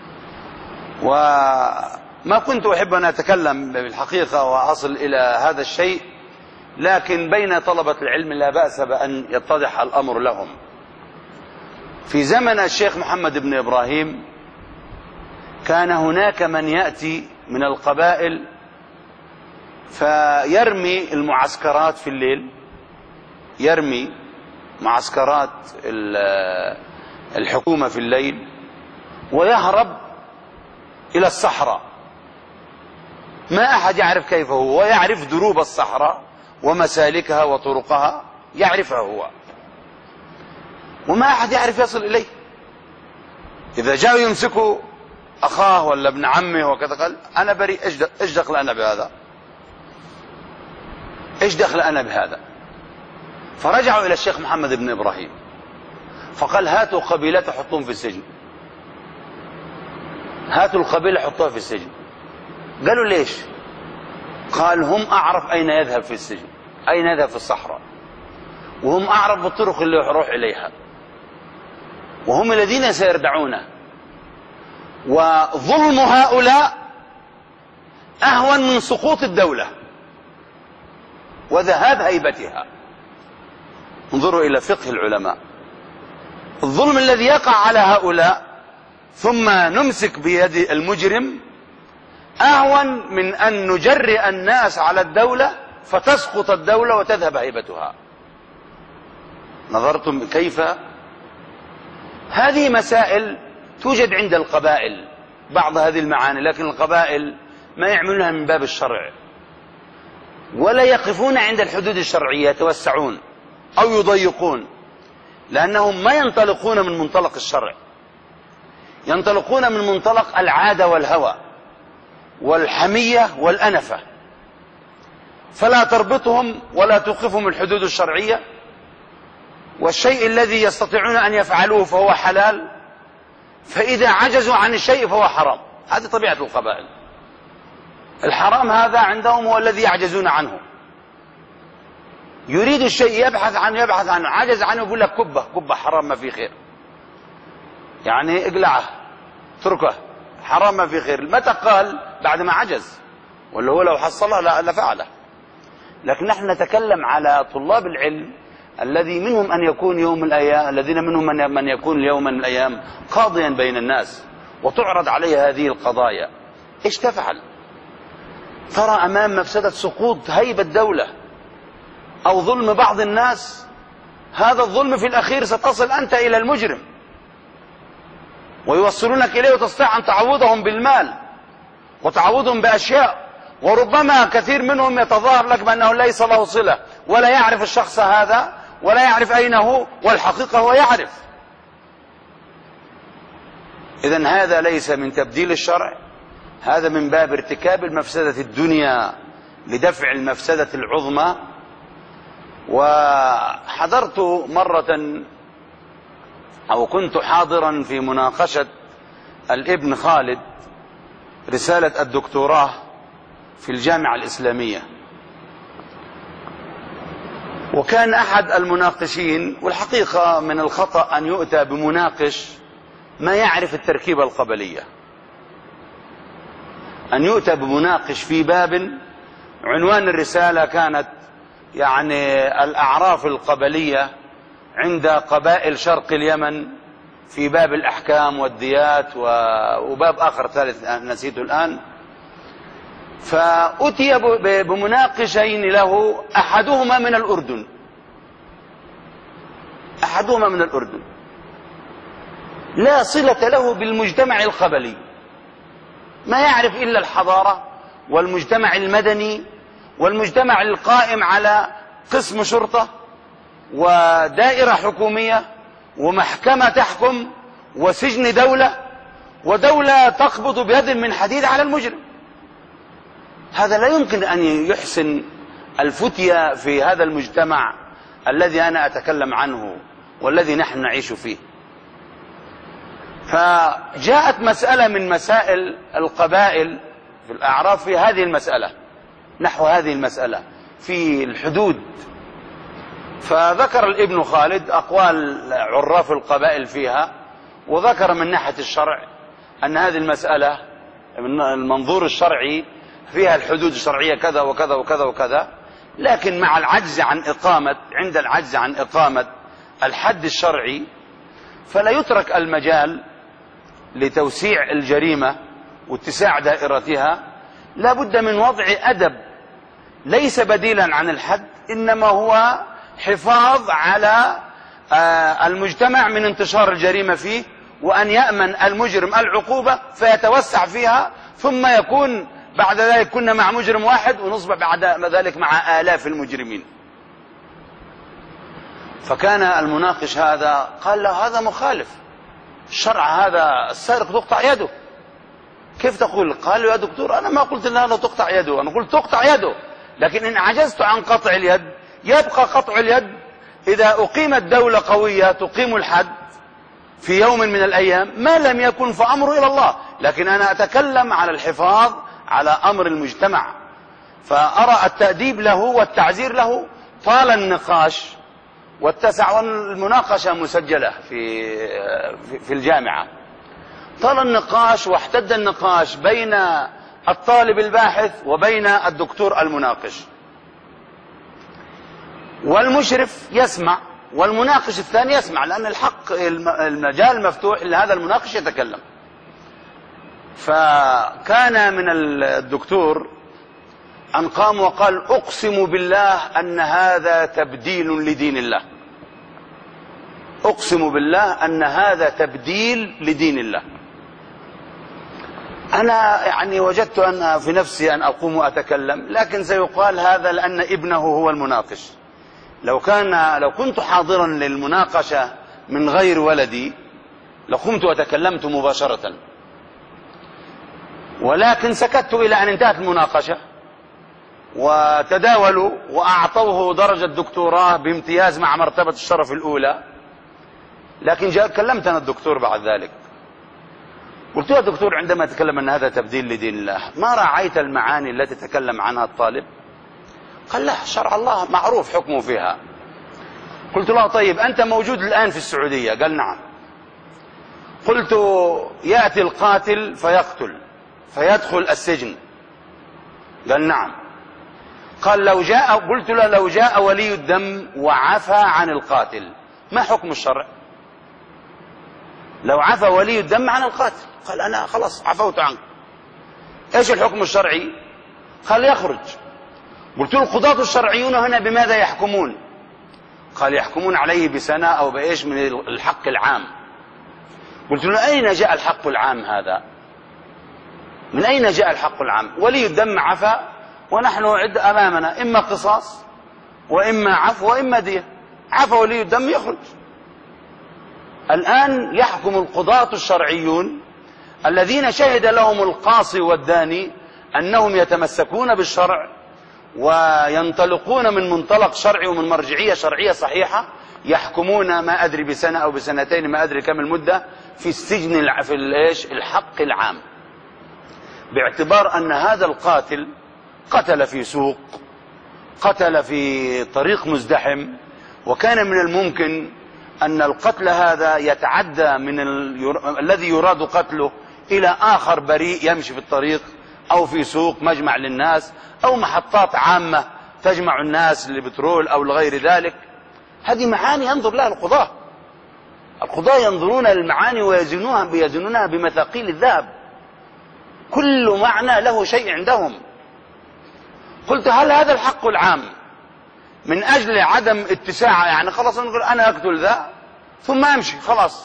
وما كنت أحب أن أتكلم بالحقيقة وأصل إلى هذا الشيء، لكن بين طلبة العلم لا بأس بأن يتضح الأمر لهم. في زمن الشيخ محمد بن إبراهيم كان هناك من يأتي من القبائل فيرمي المعسكرات في الليل، يرمي معسكرات الحكومة في الليل ويهرب إلى الصحراء. ما أحد يعرف كيف هو، ويعرف دروب الصحراء ومسالكها وطرقها، يعرفها هو، وما أحد يعرف يصل إليه. إذا جاءوا يمسكوا أخاه ولا ابن عمه وكذا قال أنا بريء، إيش دخل أنا بهذا؟ إيش دخل أنا بهذا؟ فرجعوا إلى الشيخ محمد بن إبراهيم فقال هاتوا قبيلته حطوهم في السجن، هاتوا القبيلة حطوها في السجن. قالوا ليش؟ قال هم أعرف أين يذهب في السجن، أين يذهب في الصحراء، وهم أعرف بالطرق اللي يروح إليها، وهم الذين سيردعونه، وظلم هؤلاء أهون من سقوط الدولة وذهاب هيبتها. انظروا إلى فقه العلماء، الظلم الذي يقع على هؤلاء ثم نمسك بيد المجرم أهون من أن نجرئ الناس على الدولة فتسقط الدولة وتذهب هيبتها. نظرتم كيف؟ هذه مسائل توجد عند القبائل بعض هذه المعاني، لكن القبائل ما يعملونها من باب الشرع ولا يقفون عند الحدود الشرعية، يتوسعون أو يضيقون، لأنهم ما ينطلقون من منطلق الشرع، ينطلقون من منطلق العادة والهوى والحمية والأنفة، فلا تربطهم ولا توقفهم الحدود الشرعية، والشيء الذي يستطيعون أن يفعلوه فهو حلال، فإذا عجزوا عن الشيء فهو حرام. هذه طبيعة القبائل، الحرام هذا عندهم هو الذي يعجزون عنه، يريد الشيء يبحث عنه، عجز عنه يقول لك كبه حرام ما في خير، يعني اقلعه اتركه حرام ما في خير. متى قال؟ بعد ما عجز، ولا هو لو حصلها لفعله. لكن نحن نتكلم على طلاب العلم الذي منهم أن يكون يوم من الأيام، الذين منهم من يكون يوما من الأيام قاضيا بين الناس وتعرض عليه هذه القضايا، ايش تفعل؟ ترى أمام مفسدة سقوط هيبة الدولة أو ظلم بعض الناس، هذا الظلم في الأخير ستصل أنت إلى المجرم ويوصلونك إليه، وتستطيع أن تعوضهم بالمال وتعوضهم بأشياء، وربما كثير منهم يتظاهر لك بأنه ليس له صلة ولا يعرف الشخص هذا ولا يعرف أين هو، والحقيقة هو يعرف. إذن هذا ليس من تبديل الشرع، هذا من باب ارتكاب المفسدة الدنيا لدفع المفسدة العظمى. وحضرت مرة أو كنت حاضرا في مناقشة الابن خالد رسالة الدكتوراه في الجامعة الإسلامية، وكان أحد المناقشين، والحقيقة من الخطأ أن يؤتى بمناقش ما يعرف التركيبة القبلية، أن يؤتى بمناقش في باب عنوان الرسالة كانت يعني الأعراف القبلية عند قبائل شرق اليمن في باب الأحكام والديات وباب آخر ثالث نسيته الآن. فأتي بمناقشين له، أحدهما من الأردن لا صلة له بالمجتمع القبلي، ما يعرف إلا الحضارة والمجتمع المدني والمجتمع القائم على قسم شرطة ودائرة حكومية ومحكمة تحكم وسجن دولة ودولة تقبض بيد من حديد على المجرم. هذا لا يمكن أن يحسن الفتية في هذا المجتمع الذي أنا أتكلم عنه والذي نحن نعيش فيه. فجاءت مسألة من مسائل القبائل في الأعراف في هذه المسألة، نحو هذه المسألة في الحدود، فذكر الابن خالد أقوال عراف القبائل فيها، وذكر من ناحية الشرع أن هذه المسألة من المنظور الشرعي فيها الحدود الشرعية كذا وكذا وكذا وكذا، لكن مع العجز عن عند العجز عن إقامة الحد الشرعي فلا يترك المجال لتوسيع الجريمة واتساع دائرتها، لا بد من وضع أدب ليس بديلا عن الحد، إنما هو حفاظ على المجتمع من انتشار الجريمة فيه، وأن يأمن المجرم العقوبة فيتوسع فيها، ثم يكون بعد ذلك كنا مع مجرم واحد ونصبح بعد ذلك مع آلاف المجرمين. فكان المناقش هذا قال له هذا مخالف، الشرع هذا السارق تقطع يده. كيف تقول؟ قال له يا دكتور أنا ما قلت لا تقطع يده، أنا قلت تقطع يده، لكن إن عجزت عن قطع اليد يبقى قطع اليد. إذا أقيمت دولة قوية تقيم الحد في يوم من الأيام، ما لم يكن فأمره إلى الله، لكن أنا أتكلم على الحفاظ على أمر المجتمع. فأرى التأديب له والتعزير له طال النقاش واتسع، والمناقشة مسجلة في الجامعة. طال النقاش واحتد النقاش بين الطالب الباحث وبين الدكتور المناقش، والمشرف يسمع والمناقش الثاني يسمع، لأن الحق المجال مفتوح لهذا المناقش يتكلم. فكان من الدكتور أن قام وقال أقسم بالله أن هذا تبديل لدين الله، أقسم بالله أن هذا تبديل لدين الله. أنا يعني وجدت أن في نفسي أن أقوم وأتكلم، لكن سيقال هذا لأن ابنه هو المناقش. لو كنت حاضرا للمناقشة من غير ولدي لقمت وتكلمت مباشرة، ولكن سكت إلى أن انتهت المناقشة، وتداولوا وأعطوه درجة دكتوراه بامتياز مع مرتبة الشرف الأولى. لكن كلمتنا الدكتور بعد ذلك، قلت له يا دكتور عندما تكلم أن هذا تبديل لدين الله ما راعيت المعاني التي تكلم عنها الطالب؟ قال لا، شرع الله معروف حكمه فيها. قلت له طيب أنت موجود الآن في السعودية؟ قال نعم. قلت يأتي القاتل فيقتل فيدخل السجن؟ قال نعم. قال قلت له لو جاء ولي الدم وعفى عن القاتل ما حكم الشرع؟ لو عفى ولي الدم عن القاتل، قال أنا خلاص عفوت عنك، إيش الحكم الشرعي؟ قال يخرج. قلت له القضاة الشرعيون هنا بماذا يحكمون؟ قال يحكمون عليه بسنة أو بإيش من الحق العام. قلت له أين جاء الحق العام هذا؟ من أين جاء الحق العام؟ ولي الدم عفى ونحن أمامنا إما قصاص وإما عفو وإما دية. عفى ولي الدم يخرج. الآن يحكم القضاة الشرعيون الذين شهد لهم القاصي والداني أنهم يتمسكون بالشرع وينطلقون من منطلق شرعي ومن مرجعية شرعية صحيحة، يحكمون ما أدري بسنة أو بسنتين ما أدري كم المدة في السجن في الحق العام، باعتبار أن هذا القاتل قتل في سوق، قتل في طريق مزدحم، وكان من الممكن أن القتل هذا يتعدى من الذي يراد قتله إلى آخر بريء يمشي في الطريق أو في سوق مجمع للناس أو محطات عامة تجمع الناس لبترول أو لغير ذلك. هذه معاني ينظر لها القضاة. القضاة ينظرون للمعاني ويزنونها بمثاقيل الذهب، كل معنى له شيء عندهم. قلت هل هذا الحق العام من أجل عدم اتساع، يعني خلاص نقول أنا أقتل ذا ثم أمشي خلاص،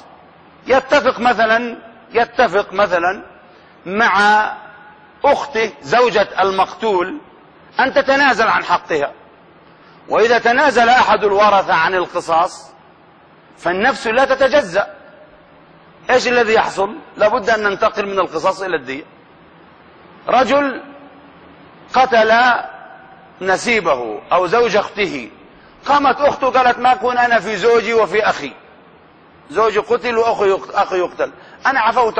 يتفق مثلا مع أخته زوجة المقتول أن تتنازل عن حقها، وإذا تنازل أحد الورثة عن القصاص فالنفس لا تتجزأ. إيش الذي يحصل؟ لابد أن ننتقل من القصاص إلى الدية. رجل قتل نسيبه أو زوج أخته، قامت أخته قالت ما أكون أنا في زوجي وفي أخي، زوجي قتل وأخي يقتل، أنا عفوت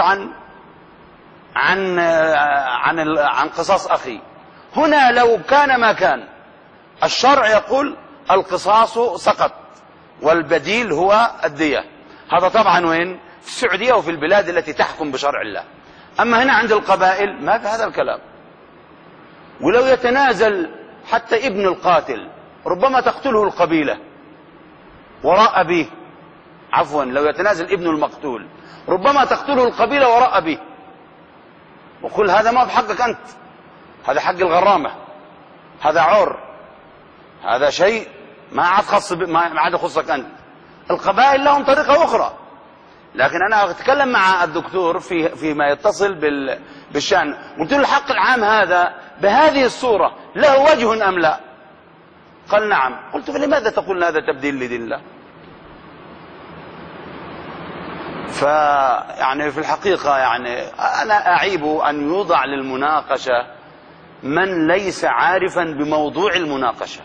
عن قصاص أخي. هنا لو كان ما كان، الشرع يقول القصاص سقط والبديل هو الدية. هذا طبعا وين؟ في السعودية وفي البلاد التي تحكم بشرع الله. أما هنا عند القبائل ما في هذا الكلام. ولو يتنازل حتى ابن القاتل ربما تقتله القبيلة وراء أبيه، عفوا لو يتنازل ابن المقتول ربما تقتله القبيلة وراء أبيه، وقل هذا ما بحقك أنت، هذا حق الغرامة، هذا عور، هذا شيء ما عاد يخصك أنت. القبائل لهم طريقة أخرى. لكن أنا أتكلم مع الدكتور فيما يتصل بالشأن. قلت له الحق العام هذا بهذه الصورة له وجه أم لا؟ قال نعم. قلت فلماذا تقول هذا تبديل لدين الله؟ فيعني في الحقيقة يعني أنا أعيب أن يوضع للمناقشة من ليس عارفا بموضوع المناقشة،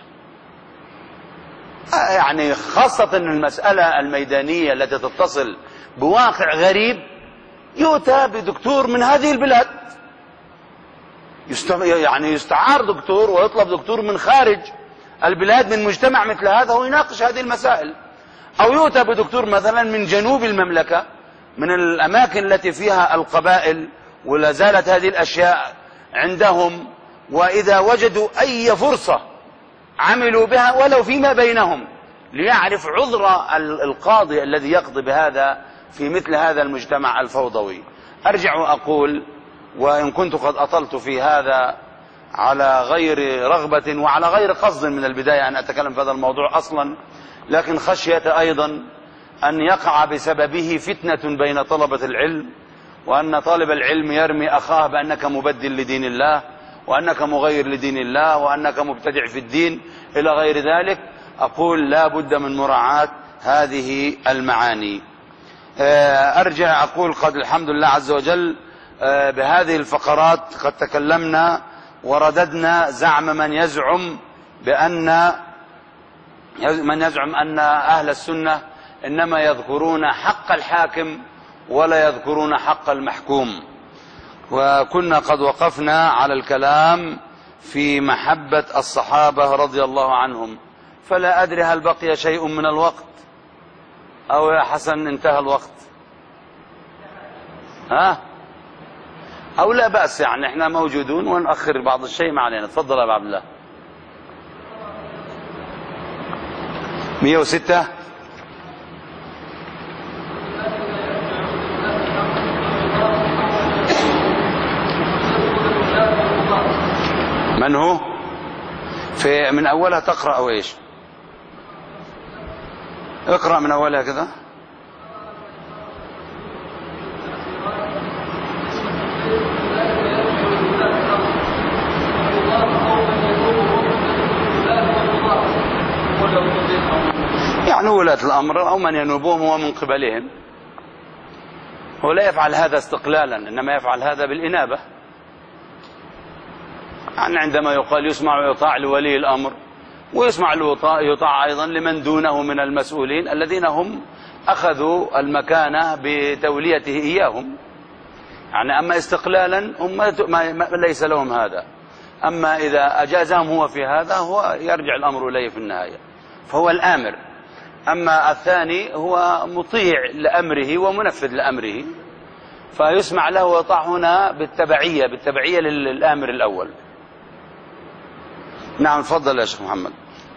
يعني خاصة المسألة الميدانية التي تتصل بواقع غريب يؤتى بدكتور من هذه البلاد، يعني يستعار دكتور ويطلب دكتور من خارج البلاد من مجتمع مثل هذا ويناقش هذه المسائل، أو يؤتى بدكتور مثلا من جنوب المملكة من الأماكن التي فيها القبائل ولا زالت هذه الأشياء عندهم، وإذا وجدوا أي فرصة عملوا بها ولو فيما بينهم ليعرف عذر القاضي الذي يقضي بهذا في مثل هذا المجتمع الفوضوي. أرجع وأقول، وإن كنت قد أطلت في هذا على غير رغبة وعلى غير قصد من البداية أن أتكلم في هذا الموضوع أصلا، لكن خشية أيضا أن يقع بسببه فتنة بين طلبة العلم، وأن طالب العلم يرمي أخاه بأنك مبدل لدين الله، وأنك مغير لدين الله، وأنك مبتدع في الدين إلى غير ذلك. أقول لا بد من مراعاة هذه المعاني. أرجع أقول قد الحمد لله عز وجل بهذه الفقرات قد تكلمنا ورددنا زعم من يزعم أن أهل السنة إنما يذكرون حق الحاكم ولا يذكرون حق المحكوم، وكنا قد وقفنا على الكلام في محبة الصحابة رضي الله عنهم، فلا أدري هل بقي شيء من الوقت أو يا حسن انتهى الوقت؟ أو لا بأس، يعني احنا موجودون ونأخر بعض الشيء ما علينا. تفضل يا أبو عبد الله. 106 من هو؟ في من أولها تقرأ أو إيش؟ اقرأ من أولها كذا. يعني ولاة الأمر أو من ينوبهم هو من قبلهم، هو لا يفعل هذا استقلالا، إنما يفعل هذا بالإنابة. يعني عندما يقال يسمع ويطاع لولي الأمر، ويسمع ويطاع أيضا لمن دونه من المسؤولين الذين هم أخذوا المكانة بتوليته إياهم. يعني أما استقلالا هم ليس لهم هذا، أما إذا أجازهم هو في هذا هو يرجع الأمر إليه في النهاية، فهو الآمر. أما الثاني هو مطيع لأمره ومنفذ لأمره، فيسمع له ويطاع هنا بالتبعية للآمر الأول. نعم تفضل يا شيخ محمد.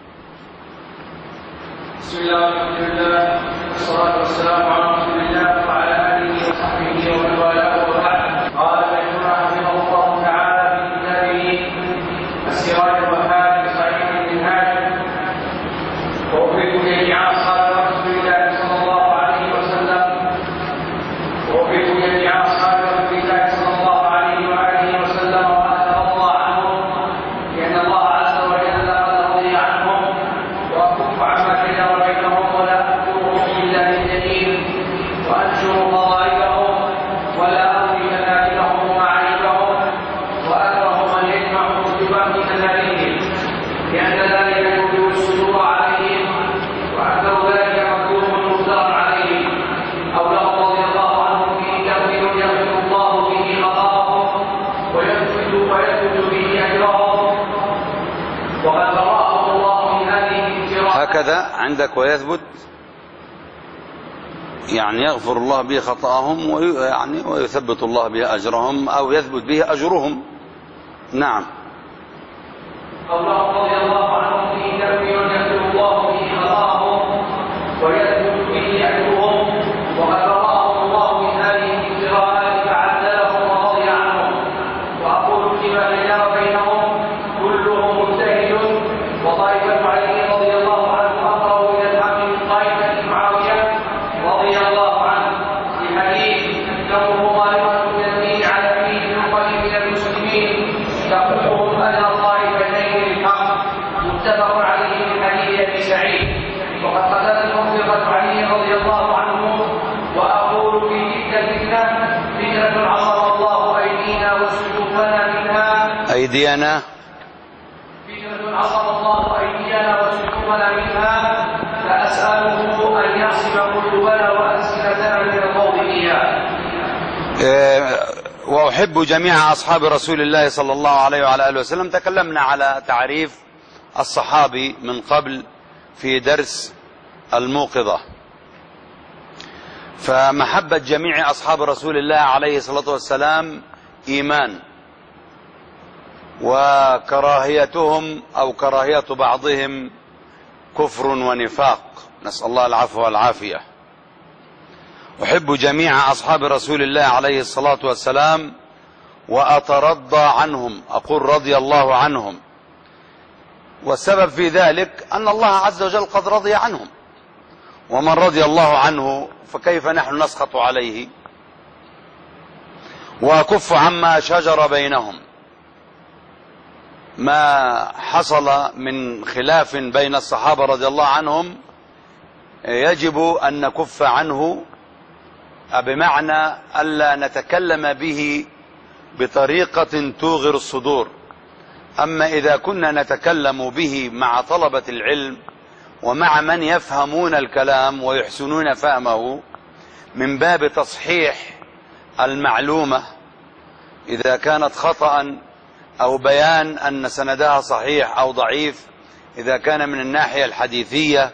بسم الله والحمد لله والصلاة والسلام على رسول الله وعلى آله وصحبه ومن والاه وبعد. قال الإمام رحمه الله تعالى في كتابه السراج الوهاب بصحيح المنهاج: وأخبركم جميعا أصحاب رسول الله صلى الله عليه وسلم وأخبركم جميعا أصحاب رسول الله صلى الله عليه وآله وسلم وأثر الله عنهم، لأن الله عز وجل قد رضي عنهم، وأكف عما شجر بينهم ولا أذكرهم إلا بالدليل، وأنشر فضائلهم ولا أروي مكاتبهم ومعارفهم، وأكره من يجمع كتبا من مذاهبهم، لأن ذلك يوجب الصدور عليهم، وأكثر ذلك مكروه مفترى عليهم، أو لهم رضي الله عنهم فيه تأويل يغفر الله به خطاهم ويثبت به أجرهم، وقد برأهم الله من هذه الانفراد. هكذا عندك ويثبت، يعني يغفر الله به خطأهم ويثبت الله به أجرهم، أو يثبت به أجرهم. نعم. الله رضي الله عنهم فيه تأويل يغفر الله به خطاهم ويثبت به أجرهم، وقد برأهم الله من هذه الانفراد فعدلهم ورضي عنهم. وأقول فيما بيننا وبينهم كلهم مجتهد، وطائفة علي رضي الله عنه أقرب إلى الحق من طائفة معاوية رضي الله عنه، في حديث أنه ظالمة من الدين على فيه نقل من المسلمين تقوم أجر الطائفتين بالحق، متفق عليه من حديث أبي سعيد. وقد قتلت منطقة علي رضي الله عنه، وأقول أيدينا فتنة عصم الله أيدينا وسلوكنا منها، فأسأله أن يعصم قلوبنا وألسنتنا من القول إياه. وأحب جميع أصحاب رسول الله صلى الله عليه وعلى آله وسلم. تكلمنا على تعريف الصحابي من قبل في درس الموقظة. فمحبة جميع أصحاب رسول الله عليه الصلاة والسلام إيمان، وكراهيتهم أو كراهية بعضهم كفر ونفاق، نسأل الله العفو والعافية. أحب جميع أصحاب رسول الله عليه الصلاة والسلام وأترضى عنهم، أقول رضي الله عنهم، والسبب في ذلك أن الله عز وجل قد رضي عنهم، ومن رضي الله عنه فكيف نحن نسخط عليه. وأكف عما شجر بينهم، ما حصل من خلاف بين الصحابة رضي الله عنهم يجب أن نكف عنه، بمعنى ألا نتكلم به بطريقة توغر الصدور. أما إذا كنا نتكلم به مع طلبة العلم ومع من يفهمون الكلام ويحسنون فهمه من باب تصحيح المعلومة إذا كانت خطأ، أو بيان أن سندها صحيح أو ضعيف إذا كان من الناحية الحديثية،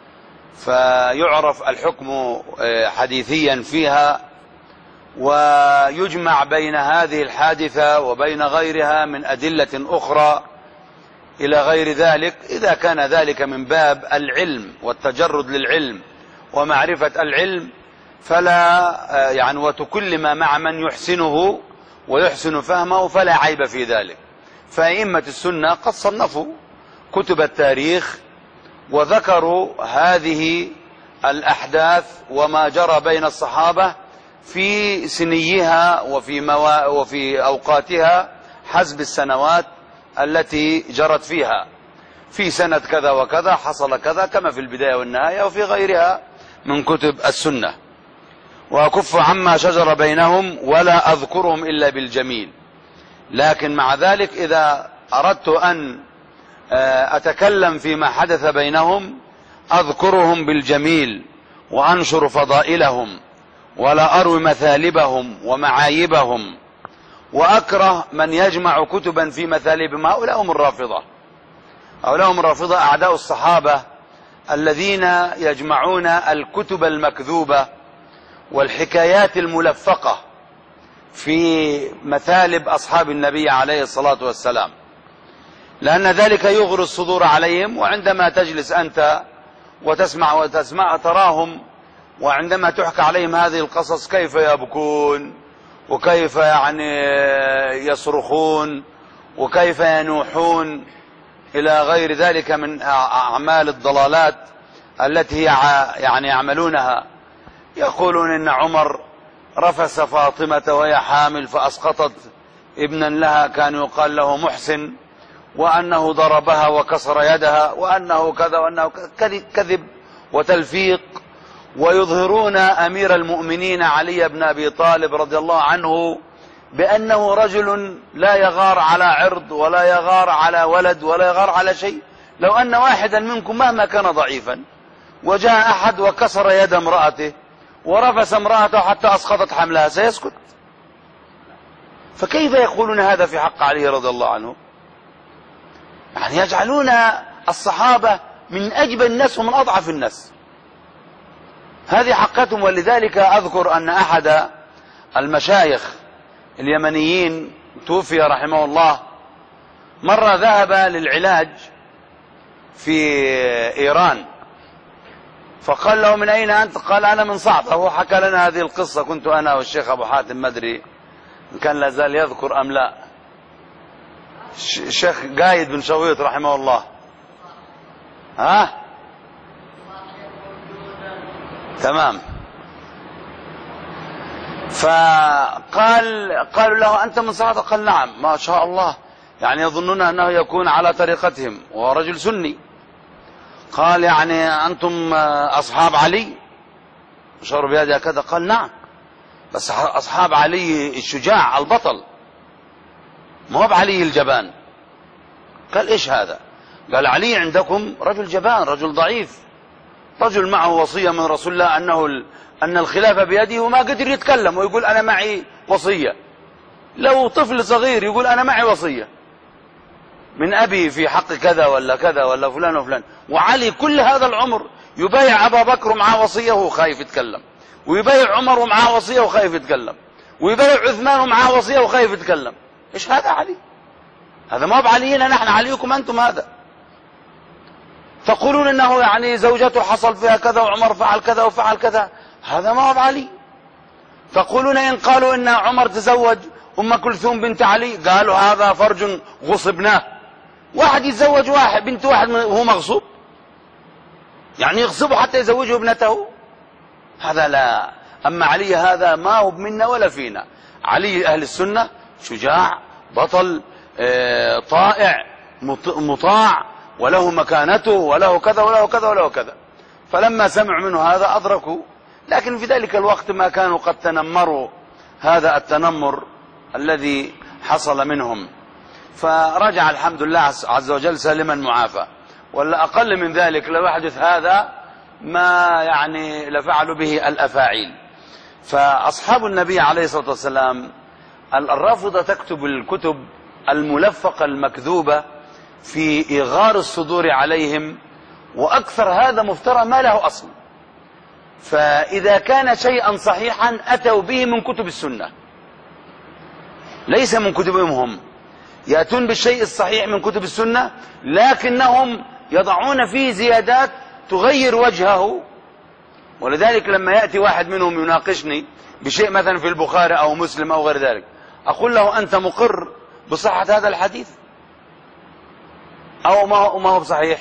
فيعرف الحكم حديثيا فيها، ويجمع بين هذه الحادثة وبين غيرها من أدلة أخرى إلى غير ذلك، إذا كان ذلك من باب العلم والتجرد للعلم ومعرفة العلم فلا وتكلم مع من يحسنه ويحسن فهمه فلا عيب في ذلك. فأئمة السنة قد صنفوا كتب التاريخ وذكروا هذه الأحداث وما جرى بين الصحابة في سنيها وفي أوقاتها حسب السنوات التي جرت فيها. في سنة كذا وكذا حصل كذا، كما في البداية والنهاية وفي غيرها من كتب السنة. وأكف عما شجر بينهم ولا أذكرهم إلا بالجميل. لكن مع ذلك إذا أردت أن أتكلم فيما حدث بينهم أذكرهم بالجميل وأنشر فضائلهم ولا أروي مثالبهم ومعايبهم. وأكره من يجمع كتبا في مثالبهم، هؤلاء هم الرافضة. هؤلاء هم الرافضة أعداء الصحابة الذين يجمعون الكتب المكذوبة والحكايات الملفقة في مثالب أصحاب النبي عليه الصلاة والسلام، لأن ذلك يغري الصدور عليهم. وعندما تجلس أنت وتسمع تراهم وعندما تحكى عليهم هذه القصص كيف يبكون وكيف يصرخون وكيف ينوحون إلى غير ذلك من أعمال الضلالات التي يعملونها. يقولون إن عمر رفس فاطمة وهي حامل فأسقطت ابنا لها كان يقال له محسن، وأنه ضربها وكسر يدها، وأنه كذا وأنه كذب وتلفيق. ويظهرون أمير المؤمنين علي بن أبي طالب رضي الله عنه بأنه رجل لا يغار على عرض ولا يغار على ولد ولا يغار على شيء. لو أن واحدا منكم مهما كان ضعيفا وجاء أحد وكسر يد امرأته ورفس امرأته حتى أسقطت حملها سيسكت؟ فكيف يقولون هذا في حق علي رضي الله عنه؟ يجعلون الصحابة من أجبن الناس ومن أضعف الناس. هذه حقتهم. ولذلك أذكر أن أحد المشايخ اليمنيين توفي رحمه الله، مرة ذهب للعلاج في إيران، فقال له من أين أنت؟ قال أنا من صعدة. هو حكى لنا هذه القصة، كنت أنا والشيخ أبو حاتم ما أدري إن كان لا زال يذكر أم لا، الشيخ قايد بن شويط رحمه الله. تمام. قالوا له أنت من صعدة؟ قال نعم. ما شاء الله، يظنون أنه يكون على طريقتهم وهو رجل سني. قال أنتم أصحاب علي؟ أشار بيده كذا. قال نعم، بس أصحاب علي الشجاع البطل، ما هو بعلي الجبان. قال إيش هذا؟ قال علي عندكم رجل جبان، رجل ضعيف، رجل معه وصية من رسول الله أن الخلافة بيده وما قدر يتكلم ويقول أنا معي وصية. لو طفل صغير يقول أنا معي وصية من أبي في حق كذا ولا كذا ولا فلان وفلان. وعلي كل هذا العمر يبايع أبا بكر ومعه وصية وهو خايف يتكلم، ويبايع عمر ومعه وصية وخايف يتكلم، ويبايع عثمان ومعه وصية وخايف يتكلم. إيش هذا علي؟ هذا ما بعلينا نحن، عليكم أنتم. هذا تقولون إنه يعني زوجته حصل فيها كذا وعمر فعل كذا وفعل كذا، هذا ما هو بعلي. تقولون إن قالوا إن عمر تزوج أم كلثوم بنت علي، قالوا هذا فرج غصبناه. واحد يتزوج واحد بنت واحد وهو مغصوب، يعني يغصبه حتى يزوجه ابنته؟ هذا لا. أما علي هذا ما هو منا ولا فينا. علي أهل السنة شجاع، بطل، طائع، مطاع، وله مكانته وله كذا وله كذا وله كذا. فلما سمعوا منه هذا أدركوا، لكن في ذلك الوقت ما كانوا قد تنمروا هذا التنمر الذي حصل منهم، فرجع الحمد لله عز وجل سالما معافى. ولا أقل من ذلك لو يحدث هذا ما يعني لفعلوا به الأفاعيل. فأصحاب النبي عليه الصلاة والسلام الرافضة تكتب الكتب الملفقة المكذوبة في إغار الصدور عليهم، وأكثر هذا مفترى ما له أصل. فإذا كان شيئا صحيحا أتوا به من كتب السنة ليس من كتبهم هم، يأتون بالشيء الصحيح من كتب السنة، لكنهم يضعون فيه زيادات تغير وجهه. ولذلك لما يأتي واحد منهم يناقشني بشيء مثلا في البخاري أو مسلم أو غير ذلك، أقول له أنت مقر بصحة هذا الحديث أو ما هو بصحيح؟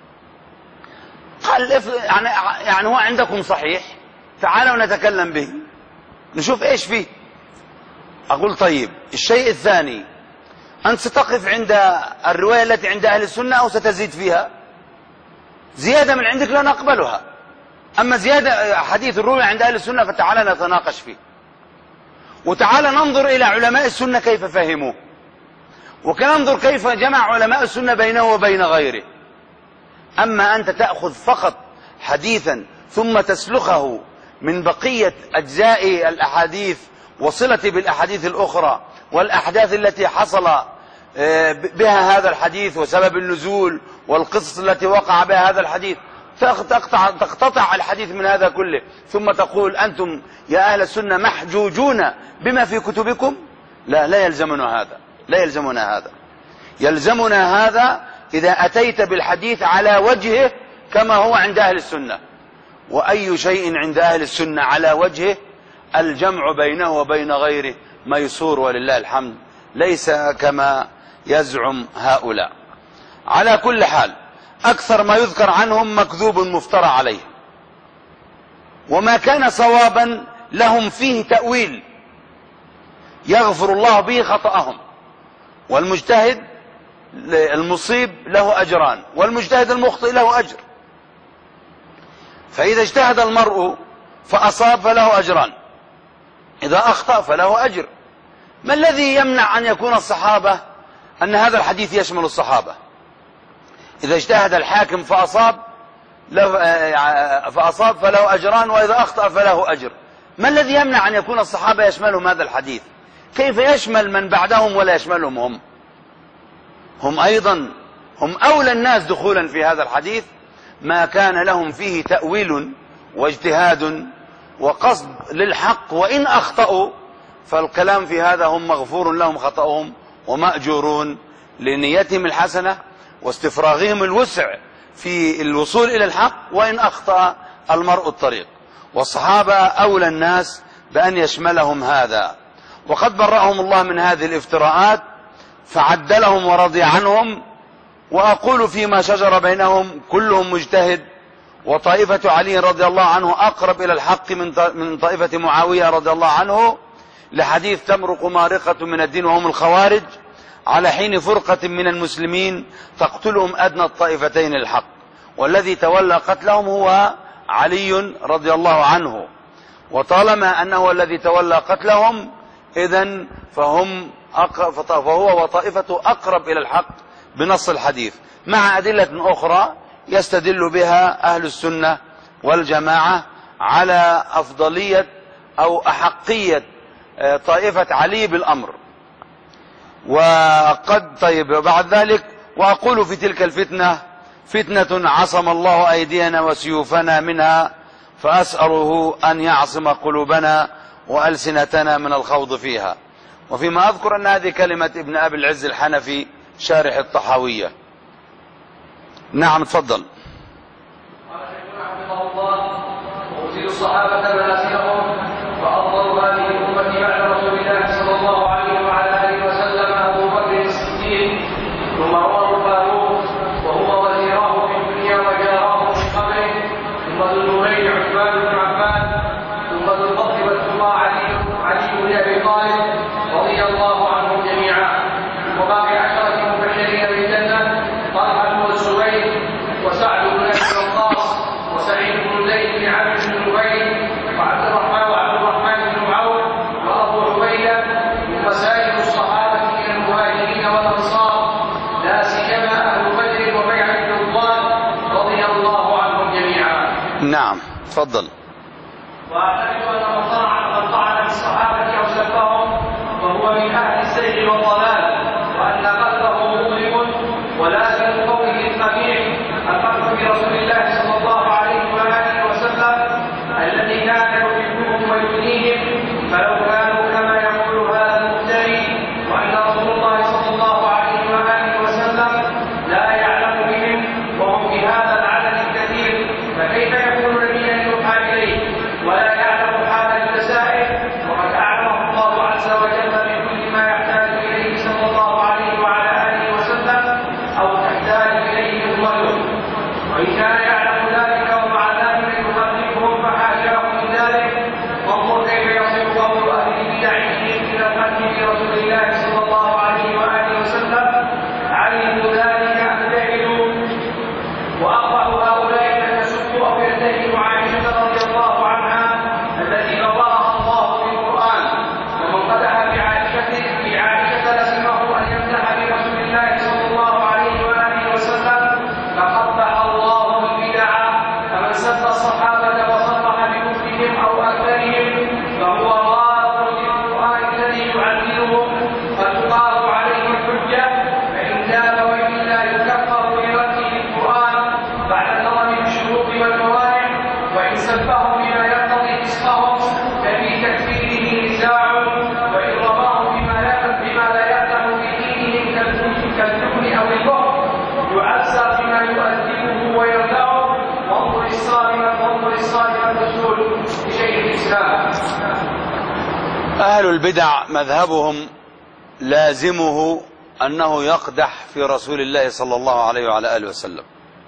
قال يعني هو عندكم صحيح، تعالوا نتكلم به نشوف إيش فيه. أقول طيب الشيء الثاني، أنت ستقف عند الرواية التي عند أهل السنة أو ستزيد فيها؟ زيادة من عندك لا نقبلها، أما زيادة حديث الرواية عند أهل السنة فتعالى نتناقش فيه، وتعالى ننظر إلى علماء السنة كيف فهموه، وكننظر كيف جمع علماء السنة بينه وبين غيره. أما أنت تأخذ فقط حديثا ثم تسلخه من بقية أجزاء الأحاديث وصلة بالأحاديث الأخرى والأحداث التي حصل بها هذا الحديث وسبب النزول والقصص التي وقع بها هذا الحديث، تقتطع الحديث من هذا كله ثم تقول أنتم يا أهل السنة محجوجون بما في كتبكم. لا يلزمنا هذا، لا يلزمنا هذا. يلزمنا هذا إذا أتيت بالحديث على وجهه كما هو عند أهل السنة. وأي شيء عند أهل السنة على وجهه الجمع بينه وبين غيره ميسور ولله الحمد، ليس كما يزعم هؤلاء. على كل حال أكثر ما يذكر عنهم مكذوب مفترى عليه، وما كان صوابا لهم فيه تأويل يغفر الله به خطأهم. والمجتهد المصيب له أجران، والمجتهد المخطئ له أجر. فإذا اجتهد المرء فأصاب فله أجران، إذا أخطأ فله أجر. ما الذي يمنع أن يكون الصحابة أن هذا الحديث يشمل الصحابة؟ إذا اجتهد الحاكم فأصاب فله أجران، وإذا أخطأ فله أجر. ما الذي يمنع أن يكون الصحابة يشملهم هذا الحديث؟ كيف يشمل من بعدهم ولا يشملهم هم أيضا؟ هم أولى الناس دخولا في هذا الحديث، ما كان لهم فيه تأويل واجتهاد وقصد للحق، وإن أخطأوا فالكلام في هذا هم مغفور لهم خطأهم ومأجورون لنيتهم الحسنة واستفراغهم الوسع في الوصول إلى الحق، وإن أخطأ المرء الطريق. والصحابة أولى الناس بأن يشملهم هذا، وقد برأهم الله من هذه الافتراءات فعدلهم ورضي عنهم. وأقول فيما شجر بينهم كلهم مجتهد، وطائفة علي رضي الله عنه أقرب إلى الحق من طائفة معاوية رضي الله عنه، لحديث تمرق مارقة من الدين وهم الخوارج على حين فرقة من المسلمين تقتلهم أدنى الطائفتين الحق، والذي تولى قتلهم هو علي رضي الله عنه. وطالما أنه الذي تولى قتلهم إذن فهم فهو وطائفته أقرب إلى الحق بنص الحديث، مع أدلة أخرى يستدل بها أهل السنة والجماعة على أفضلية أو أحقية طائفة علي بالأمر. بعد ذلك وأقول في تلك الفتنة فتنة عصم الله أيدينا وسيوفنا منها، فأسأله أن يعصم قلوبنا وألسنتنا من الخوض فيها. وفيما أذكر أن هذه كلمة ابن أبي العز الحنفي شارح الطحاوية. نعم تفضل. قال شيخنا حفظه الله: وأوصي الصحابة منازلهم، وأفضل هذه الأمة بعد رسول الله صلى الله عليه وعلى آله وسلم أبو بكر الصديق، ثم عمر الفاروق وهو وزيراه في الدنيا وجاراه في قبره، ثم ذو النورين عثمان بن عفان، ثم ذو الفضل والتقى علي بن أبي طالب رضي الله عنهم جميعا، وباقي عشرة مبشرين بالجنة طلحة والزبير وسعد بن أبي وقاص وسعيد بن زيد بن عبد بن جبير وعبد الرحمن بن عوف وأبو عبيدة، ثم سائر الصحابة من المهاجرين والأنصار، لا سيما أهل بدر وبيعة الرضوان رضي الله عنهم جميعا. نعم تفضل. وأعتقد أن من طعن بالصحابة أو سبهم فهو من أهل الزيغ والضلال، وأن قلبه مظلم ولازم قوله القبيح القلب برسول الله صلى الله عليه وآله وسلم الذي كان يحبهم ويؤذيهم، فلو كانوا كما يقول هذا المفتري وأن رسول الله صلى الله عليه وآله وسلم لا يعلم بهم وهم بهذا العدد الكثير، فكيف يكون نبيا يوحى إليه ولا يعلم حال المسائل، وقد أعلمه الله عز وجل بكل ما يحتاج إليه صلى الله عليه وعلى آله وسلم أو تحتاج إليه أمته، وإن كان يعلم ذلك ومع ذلك يخففهم فحاشاه من ذلك. وانظر كيف يصل قول أهل البدع إلى القتل برسول الله صلى الله عليه وآله وسلم، علموا ذلك أم جهلوا. وأقرأ هؤلاء أن يسبوا أو يتهموا عائشة رضي الله عنها التي نظرها الله في القرآن، ومن قدح بعائشة لزمه أن يمدح برسول الله صلى الله عليه وآله وسلم، فقبح الله البدع. فمن سب الصحابة وصرح بكفرهم أو أكثرهم فهو راد للقرآن الذي يعلمهم، فتقام عليه الحجة، فإن تاب وإلا يكفر برده القرآن بعد نظر الشروط والموانع. وإن سبهم بما يقتضي فسقهم ففي تكفيره نزاع، وإن رماه بما لا يعلم في دينهم كالجبن أو البخل يعزى بما يؤدبه ويرفعه. وانظر الصارم الرسول لشيخ الإسلام. أهل البدع مذهبهم لازمه أنه يقدح في رسول الله صلى الله عليه وعلى آله وسلم.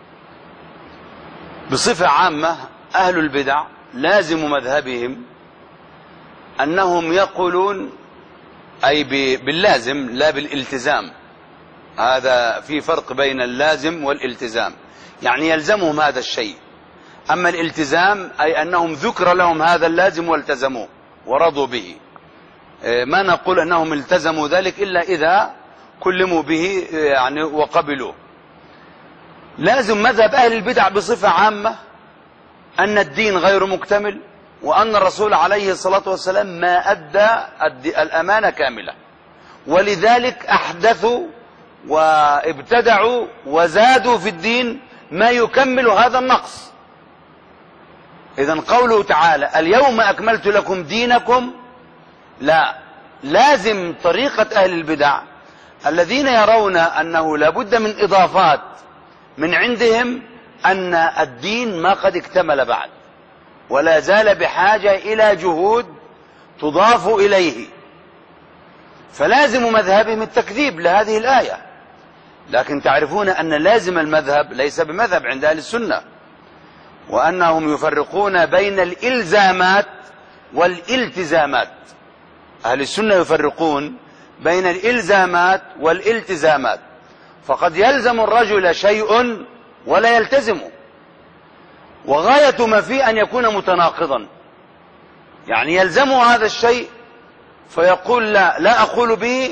بصفة عامة أهل البدع لازم مذهبهم أنهم يقولون، أي باللازم لا بالالتزام، هذا في فرق بين اللازم والالتزام، يعني يلزمهم هذا الشيء. أما الالتزام أي أنهم ذكر لهم هذا اللازم والتزموه ورضوا به، ما نقول أنهم التزموا ذلك إلا إذا كلموا به يعني وقبلوه. لازم مذهب أهل البدع بصفة عامة أن الدين غير مكتمل، وأن الرسول عليه الصلاة والسلام ما أدى الأمانة كاملة، ولذلك أحدثوا وابتدعوا وزادوا في الدين ما يكمل هذا النقص. إذن قوله تعالى اليوم أكملت لكم دينكم، لا، لازم طريقة أهل البدع الذين يرون أنه لابد من إضافات من عندهم، أن الدين ما قد اكتمل بعد ولا زال بحاجة إلى جهود تضاف إليه، فلازم مذهبهم التكذيب لهذه الآية. لكن تعرفون أن لازم المذهب ليس بمذهب عند أهل السنة، وأنهم يفرقون بين الإلزامات والالتزامات. أهل السنة يفرقون بين الإلزامات والالتزامات، فقد يلزم الرجل شيء ولا يلتزمه، وغاية ما فيه أن يكون متناقضا، يعني يلزمه هذا الشيء فيقول لا أقول به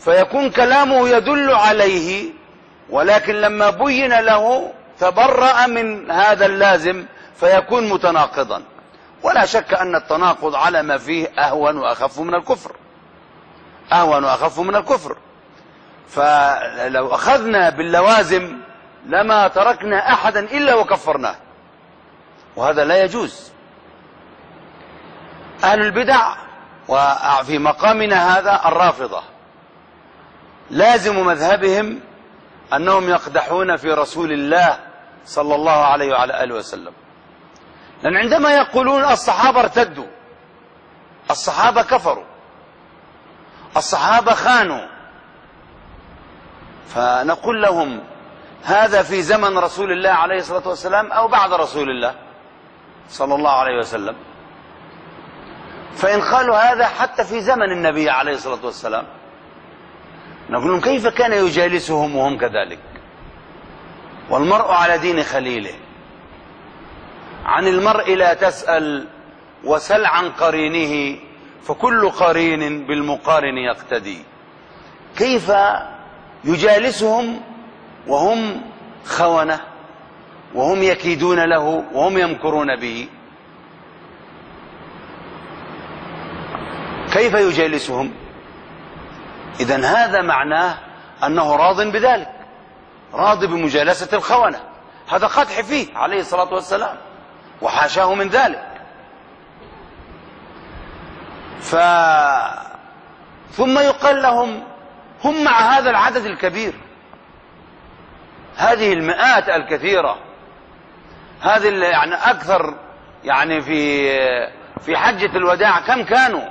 فيكون كلامه يدل عليه، ولكن لما بين له تبرأ من هذا اللازم فيكون متناقضا. ولا شك أن التناقض على ما فيه أهون وأخف من الكفر، أهون وأخف من الكفر. فلو أخذنا باللوازم لما تركنا أحدا إلا وكفرناه، وهذا لا يجوز. أهل البدع وفي مقامنا هذا الرافضة لازم مذهبهم أنهم يقدحون في رسول الله صلى الله عليه وعلى آله وسلم، لأن عندما يقولون الصحابة ارتدوا، الصحابة كفروا، الصحابة خانوا، فنقول لهم هذا في زمن رسول الله عليه الصلاة والسلام أو بعد رسول الله صلى الله عليه وسلم. فإن قالوا هذا حتى في زمن النبي عليه الصلاة والسلام نقول لهم كيف كان يجالسهم وهم كذلك؟ والمرء على دين خليله. عن المرء لا تسأل وسل عن قرينه، فكل قرين بالمقارن يقتدي. كيف يجالسهم وهم خونة، وهم يكيدون له، وهم يمكرون به؟ كيف يجالسهم؟ إذن هذا معناه أنه راض بذلك، راض بمجالسة الخونة. هذا قدح فيه عليه الصلاة والسلام، وحاشاه من ذلك. ثم يقال لهم هم مع هذا العدد الكبير، هذه المئات الكثيرة، هذه يعني أكثر، يعني في حجة الوداع كم كانوا؟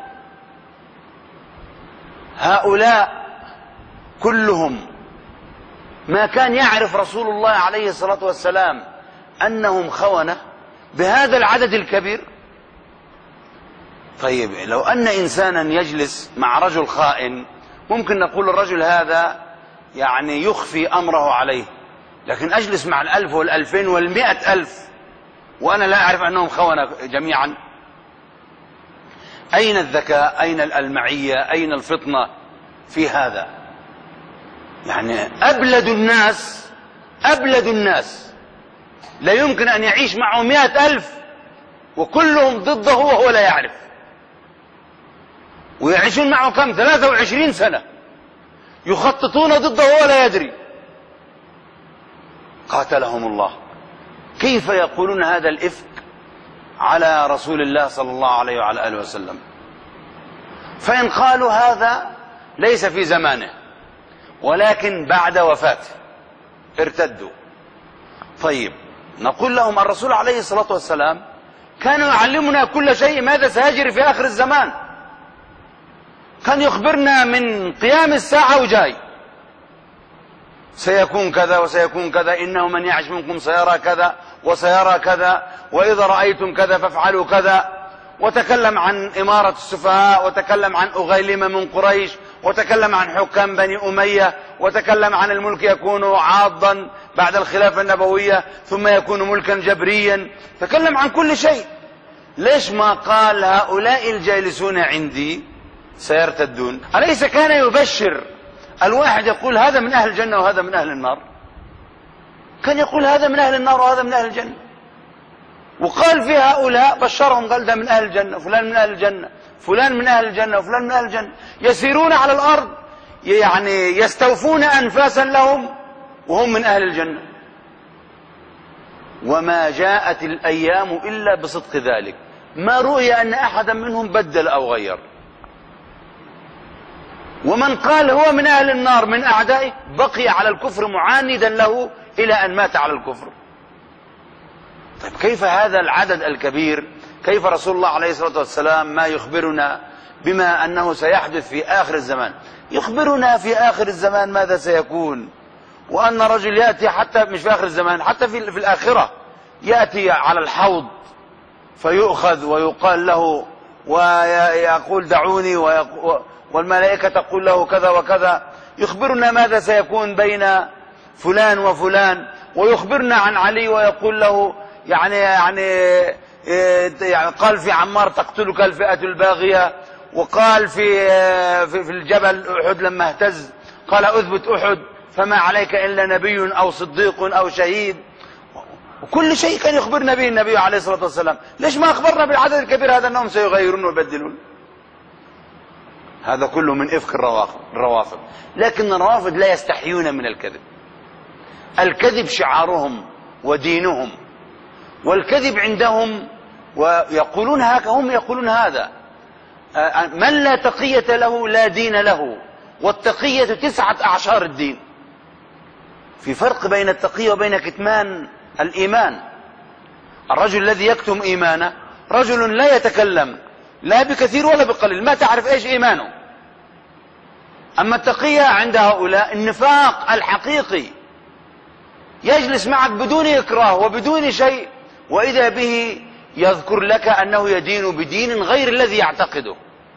هؤلاء كلهم ما كان يعرف رسول الله عليه الصلاة والسلام أنهم خونة بهذا العدد الكبير؟ طيب لو أن إنسانا يجلس مع رجل خائن ممكن نقول الرجل هذا يعني يخفي أمره عليه، لكن أجلس مع 1000 وال2000 وال100,000 وأنا لا أعرف أنهم خونة جميعا؟ أين الذكاء؟ أين المعية؟ أين الفطنة في هذا؟ يعني أبلد الناس لا يمكن أن يعيش معه 100,000 وكلهم ضده وهو لا يعرف، ويعيشون معه كم؟ 23 سنة يخططون ضده وهو لا يدري. قاتلهم الله. كيف يقولون هذا الإفك على رسول الله صلى الله عليه وعلى آله وسلم؟ فإن قالوا هذا ليس في زمانه ولكن بعد وفاته ارتدوا، طيب نقول لهم الرسول عليه الصلاة والسلام كان يعلمنا كل شيء ماذا سيجري في آخر الزمان، كان يخبرنا من قيام الساعة وجاي سيكون كذا وسيكون كذا، إنه من يعش منكم سيرى كذا وسيرى كذا، وإذا رأيتم كذا فافعلوا كذا. وتكلم عن إمارة السفهاء، وتكلم عن أغيلمة من قريش، وتكلم عن حكام بني أمية، وتكلم عن الملك يكون عاضا بعد الخلافة النبوية ثم يكون ملكا جبريا، تكلم عن كل شيء. ليش ما قال هؤلاء الجالسون عندي سيرتدون؟ أليس كان يبشر الواحد يقول هذا من أهل الجنة وهذا من أهل النار؟ كان يقول هذا من أهل النار وهذا من أهل الجنة، وقال في هؤلاء بشرهم قال ده من أهل الجنة، فلان من أهل الجنة، فلان من أهل الجنة، وفلان من أهل الجنة، يسيرون على الأرض يعني يستوفون أنفاسا لهم وهم من أهل الجنة. وما جاءت الأيام إلا بصدق ذلك، ما رؤي أن أحدا منهم بدل أو غير. ومن قال هو من أهل النار من أعدائه بقي على الكفر معاندا له إلى أن مات على الكفر. طيب كيف هذا العدد الكبير؟ كيف رسول الله عليه الصلاة والسلام ما يخبرنا بما أنه سيحدث في آخر الزمان؟ يخبرنا في آخر الزمان ماذا سيكون، وأن رجل يأتي حتى مش في آخر الزمان، حتى في الآخرة يأتي على الحوض فيؤخذ ويقال له ويقول دعوني، والملائكة تقول له كذا وكذا. يخبرنا ماذا سيكون بين فلان وفلان، ويخبرنا عن علي ويقول له يعني قال في عمار تقتلك الفئة الباغية، وقال في الجبل أحد لما اهتز قال أثبت أحد فما عليك إلا نبي أو صديق أو شهيد، وكل شيء كان يخبرنا به النبي عليه الصلاة والسلام. ليش ما أخبرنا بالعدد الكبير هذا أنهم سيغيرون ويبدلون؟ هذا كله من إفك الروافض. لكن الروافض لا يستحيون من الكذب. الكذب شعارهم ودينهم، والكذب عندهم ويقولون هكذا، هم يقولون هذا: من لا تقية له لا دين له، والتقية 9 أعشار الدين. في فرق بين التقية وبين كتمان الإيمان. الرجل الذي يكتم إيمانه رجل لا يتكلم لا بكثير ولا بقليل، ما تعرف ايش إيمانه. أما التقية عند هؤلاء النفاق الحقيقي، يجلس معك بدون إكراه وبدون شيء، وإذا به يذكر لك أنه يدين بدين غير الذي يعتقده.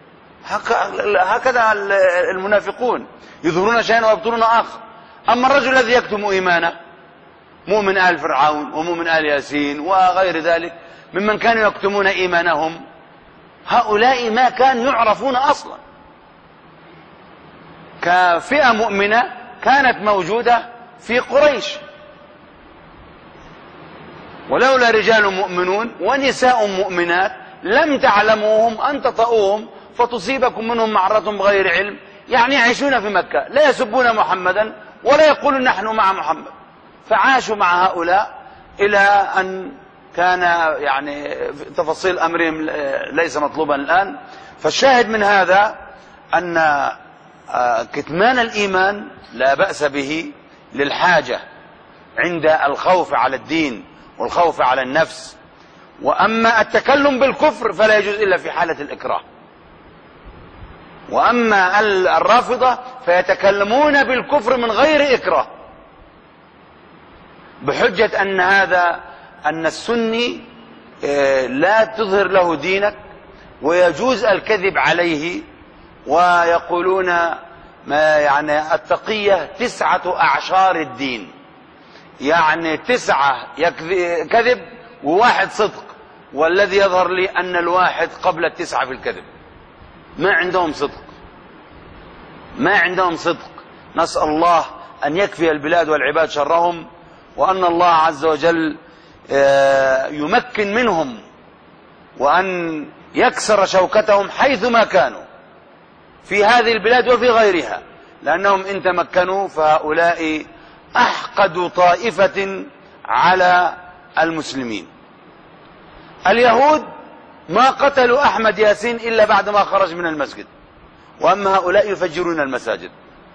هكذا المنافقون، يظهرون شيئا ويبطلون آخر. أما الرجل الذي يكتم إيمانه، مؤمن آل فرعون ومؤمن آل ياسين وغير ذلك ممن كانوا يكتمون إيمانهم، هؤلاء ما كانوا يعرفون أصلا. كفئة مؤمنة كانت موجودة في قريش، ولولا رجال مؤمنون ونساء مؤمنات لم تعلموهم أن تطؤوهم فتصيبكم منهم معرة بغير علم، يعني يعيشون في مكة لا يسبون محمدا ولا يقولون نحن مع محمد، فعاشوا مع هؤلاء إلى أن كان يعني تفاصيل أمرهم ليس مطلوبا الآن. فالشاهد من هذا أن كتمان الإيمان لا بأس به للحاجة عند الخوف على الدين والخوف على النفس. وأما التكلم بالكفر فلا يجوز إلا في حالة الإكراه. وأما الرافضة فيتكلمون بالكفر من غير إكراه، بحجة أن السني لا تظهر له دينك ويجوز الكذب عليه. ويقولون ما يعني التقية 9 أعشار الدين، يعني 9 كذب و1 صدق، والذي يظهر لي أن الواحد قبل 9 في الكذب. ما عندهم صدق، ما عندهم صدق. نسأل الله أن يكفي البلاد والعباد شرهم، وأن الله عز وجل يمكن منهم وأن يكسر شوكتهم حيثما كانوا في هذه البلاد وفي غيرها، لأنهم إن تمكنوا فهؤلاء أحقد طائفة على المسلمين. اليهود ما قتلوا أحمد ياسين إلا بعد ما خرج من المسجد، وأما هؤلاء يفجرون المساجد.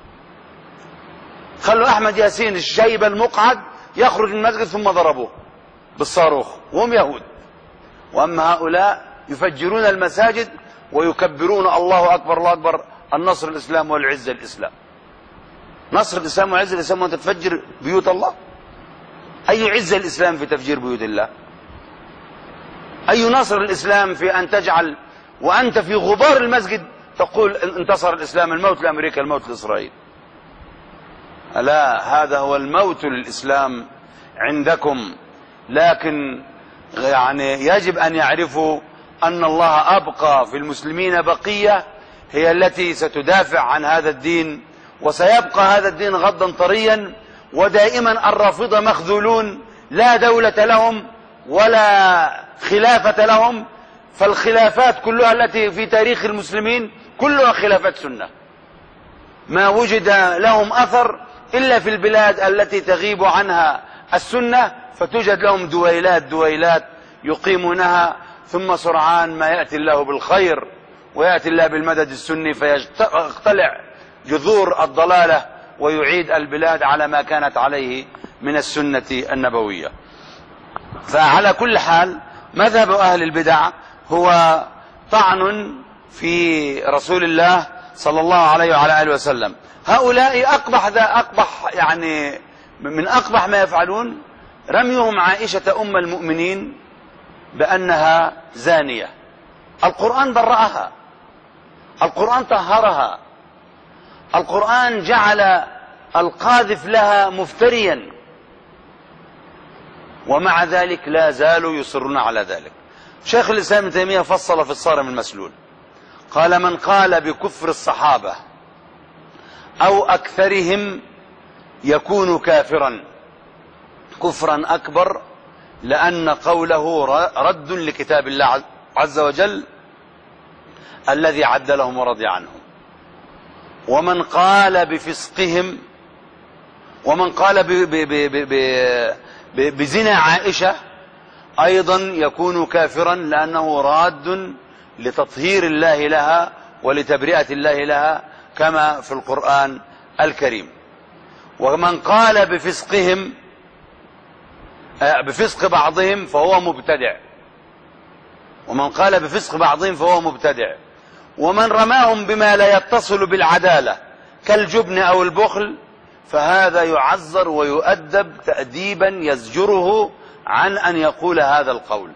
خلوا أحمد ياسين الشيب المقعد يخرج من المسجد ثم ضربوه بالصاروخ وهم يهود. وأما هؤلاء يفجرون المساجد ويكبرون الله أكبر الله أكبر، النصر الإسلام والعزة الإسلام. نصر الإسلام والعزة الإسلام وأنت تفجر بيوت الله؟ أي عزة الإسلام في تفجير بيوت الله؟ أي نصر الإسلام في أن تجعل وأنت في غبار المسجد تقول انتصر الإسلام، الموت لأمريكا الموت لإسرائيل؟ ألا هذا هو الموت للإسلام عندكم. لكن يعني يجب أن يعرفوا أن الله أبقى في المسلمين بقية هي التي ستدافع عن هذا الدين، وسيبقى هذا الدين غضا طريا. ودائما الرافضة مخذولون، لا دولة لهم ولا خلافة لهم، فالخلافات كلها التي في تاريخ المسلمين كلها خلافات سنة، ما وجد لهم أثر إلا في البلاد التي تغيب عنها السنة، فتوجد لهم دويلات يقيمونها، ثم سرعان ما يأتي الله بالخير ويأتي الله بالمدد السني فيقتلع جذور الضلالة ويعيد البلاد على ما كانت عليه من السنة النبوية. فعلى كل حال مذهب أهل البدع هو طعن في رسول الله صلى الله عليه وعلى آله وسلم. هؤلاء أقبح يعني من أقبح ما يفعلون رميهم عائشة أم المؤمنين بأنها زانية. القرآن برأها، القرآن طهرها، القرآن جعل القاذف لها مفتريا، ومع ذلك لا زالوا يصرون على ذلك. شيخ الإسلام ابن تيمية فصل في الصارم المسلول، قال: من قال بكفر الصحابة أو أكثرهم يكون كافرا كفرا أكبر، لأن قوله رد لكتاب الله عز وجل الذي عدلهم ورضي عنهم. ومن قال بفسقهم، ومن قال بزنا عائشة أيضا يكون كافرا، لأنه راد لتطهير الله لها ولتبرئة الله لها كما في القرآن الكريم. ومن قال بفسقهم بفسق بعضهم فهو مبتدع، ومن قال بفسق بعضهم فهو مبتدع. ومن رماهم بما لا يتصل بالعدالة كالجبن أو البخل فهذا يعذر ويؤدب تأديبا يزجره عن أن يقول هذا القول.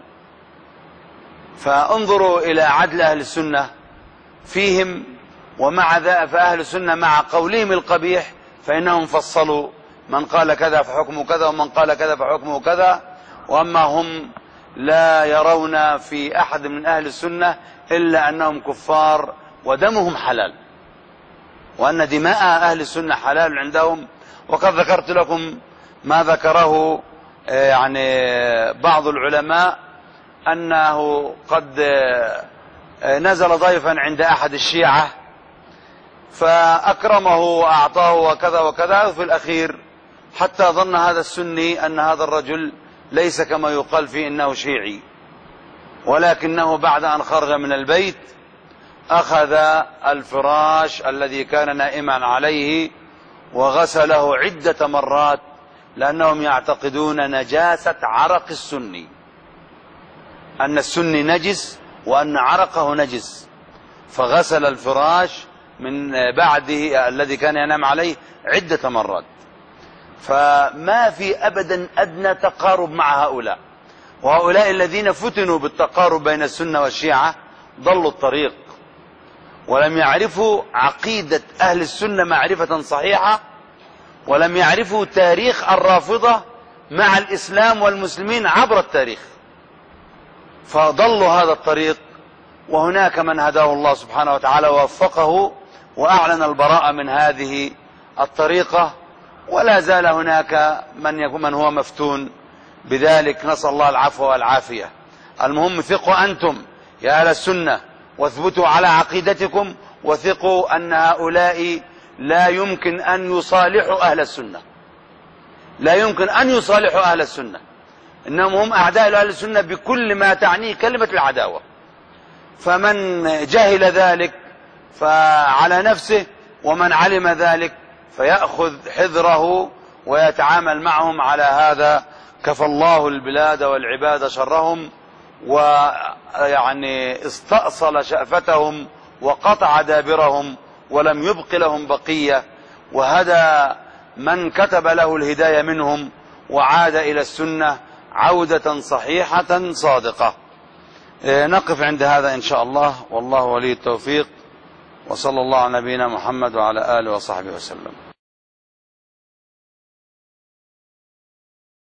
فانظروا إلى عدل أهل السنة فيهم، ومع ذا فأهل السنة مع قولهم القبيح فإنهم فصلوا: من قال كذا فحكمه كذا، ومن قال كذا فحكمه كذا. وأما هم لا يرون في أحد من أهل السنة إلا أنهم كفار ودمهم حلال، وأن دماء أهل السنة حلال عندهم. وقد ذكرت لكم ما ذكره بعض العلماء، أنه قد نزل ضيفا عند أحد الشيعة فأكرمه وأعطاه وكذا وكذا، وفي الأخير حتى ظن هذا السني أن هذا الرجل ليس كما يقال فيه إنه شيعي، ولكنه بعد أن خرج من البيت أخذ الفراش الذي كان نائما عليه وغسله عدة مرات، لأنهم يعتقدون نجاسة عرق السني، أن السني نجس وأن عرقه نجس، فغسل الفراش من بعده الذي كان ينام عليه عدة مرات. فما في أبدا أدنى تقارب مع هؤلاء، وهؤلاء الذين فتنوا بالتقارب بين السنة والشيعة ضلوا الطريق ولم يعرفوا عقيدة أهل السنة معرفة صحيحة، ولم يعرفوا تاريخ الرافضة مع الإسلام والمسلمين عبر التاريخ، فضلوا هذا الطريق. وهناك من هداه الله سبحانه وتعالى ووفقه وأعلن البراءة من هذه الطريقة، ولا زال هناك من هو مفتون بذلك، نسأل الله العفو والعافية. المهم ثقوا أنتم يا أهل السنة واثبتوا على عقيدتكم، وثقوا أن هؤلاء لا يمكن أن يصالحوا أهل السنة، لا يمكن أن يصالحوا أهل السنة، إنهم هم أعداء أهل السنة بكل ما تعنيه كلمة العداوة. فمن جهل ذلك فعلى نفسه، ومن علم ذلك فيأخذ حذره ويتعامل معهم على هذا. كفى الله البلاد والعباد شرهم، استأصل شأفتهم وقطع دابرهم ولم يبق لهم بقية، وهدى من كتب له الهداية منهم وعاد إلى السنة عودة صحيحة صادقة. نقف عند هذا إن شاء الله، والله ولي التوفيق، وصلى الله على نبينا محمد وعلى آله وصحبه وسلم.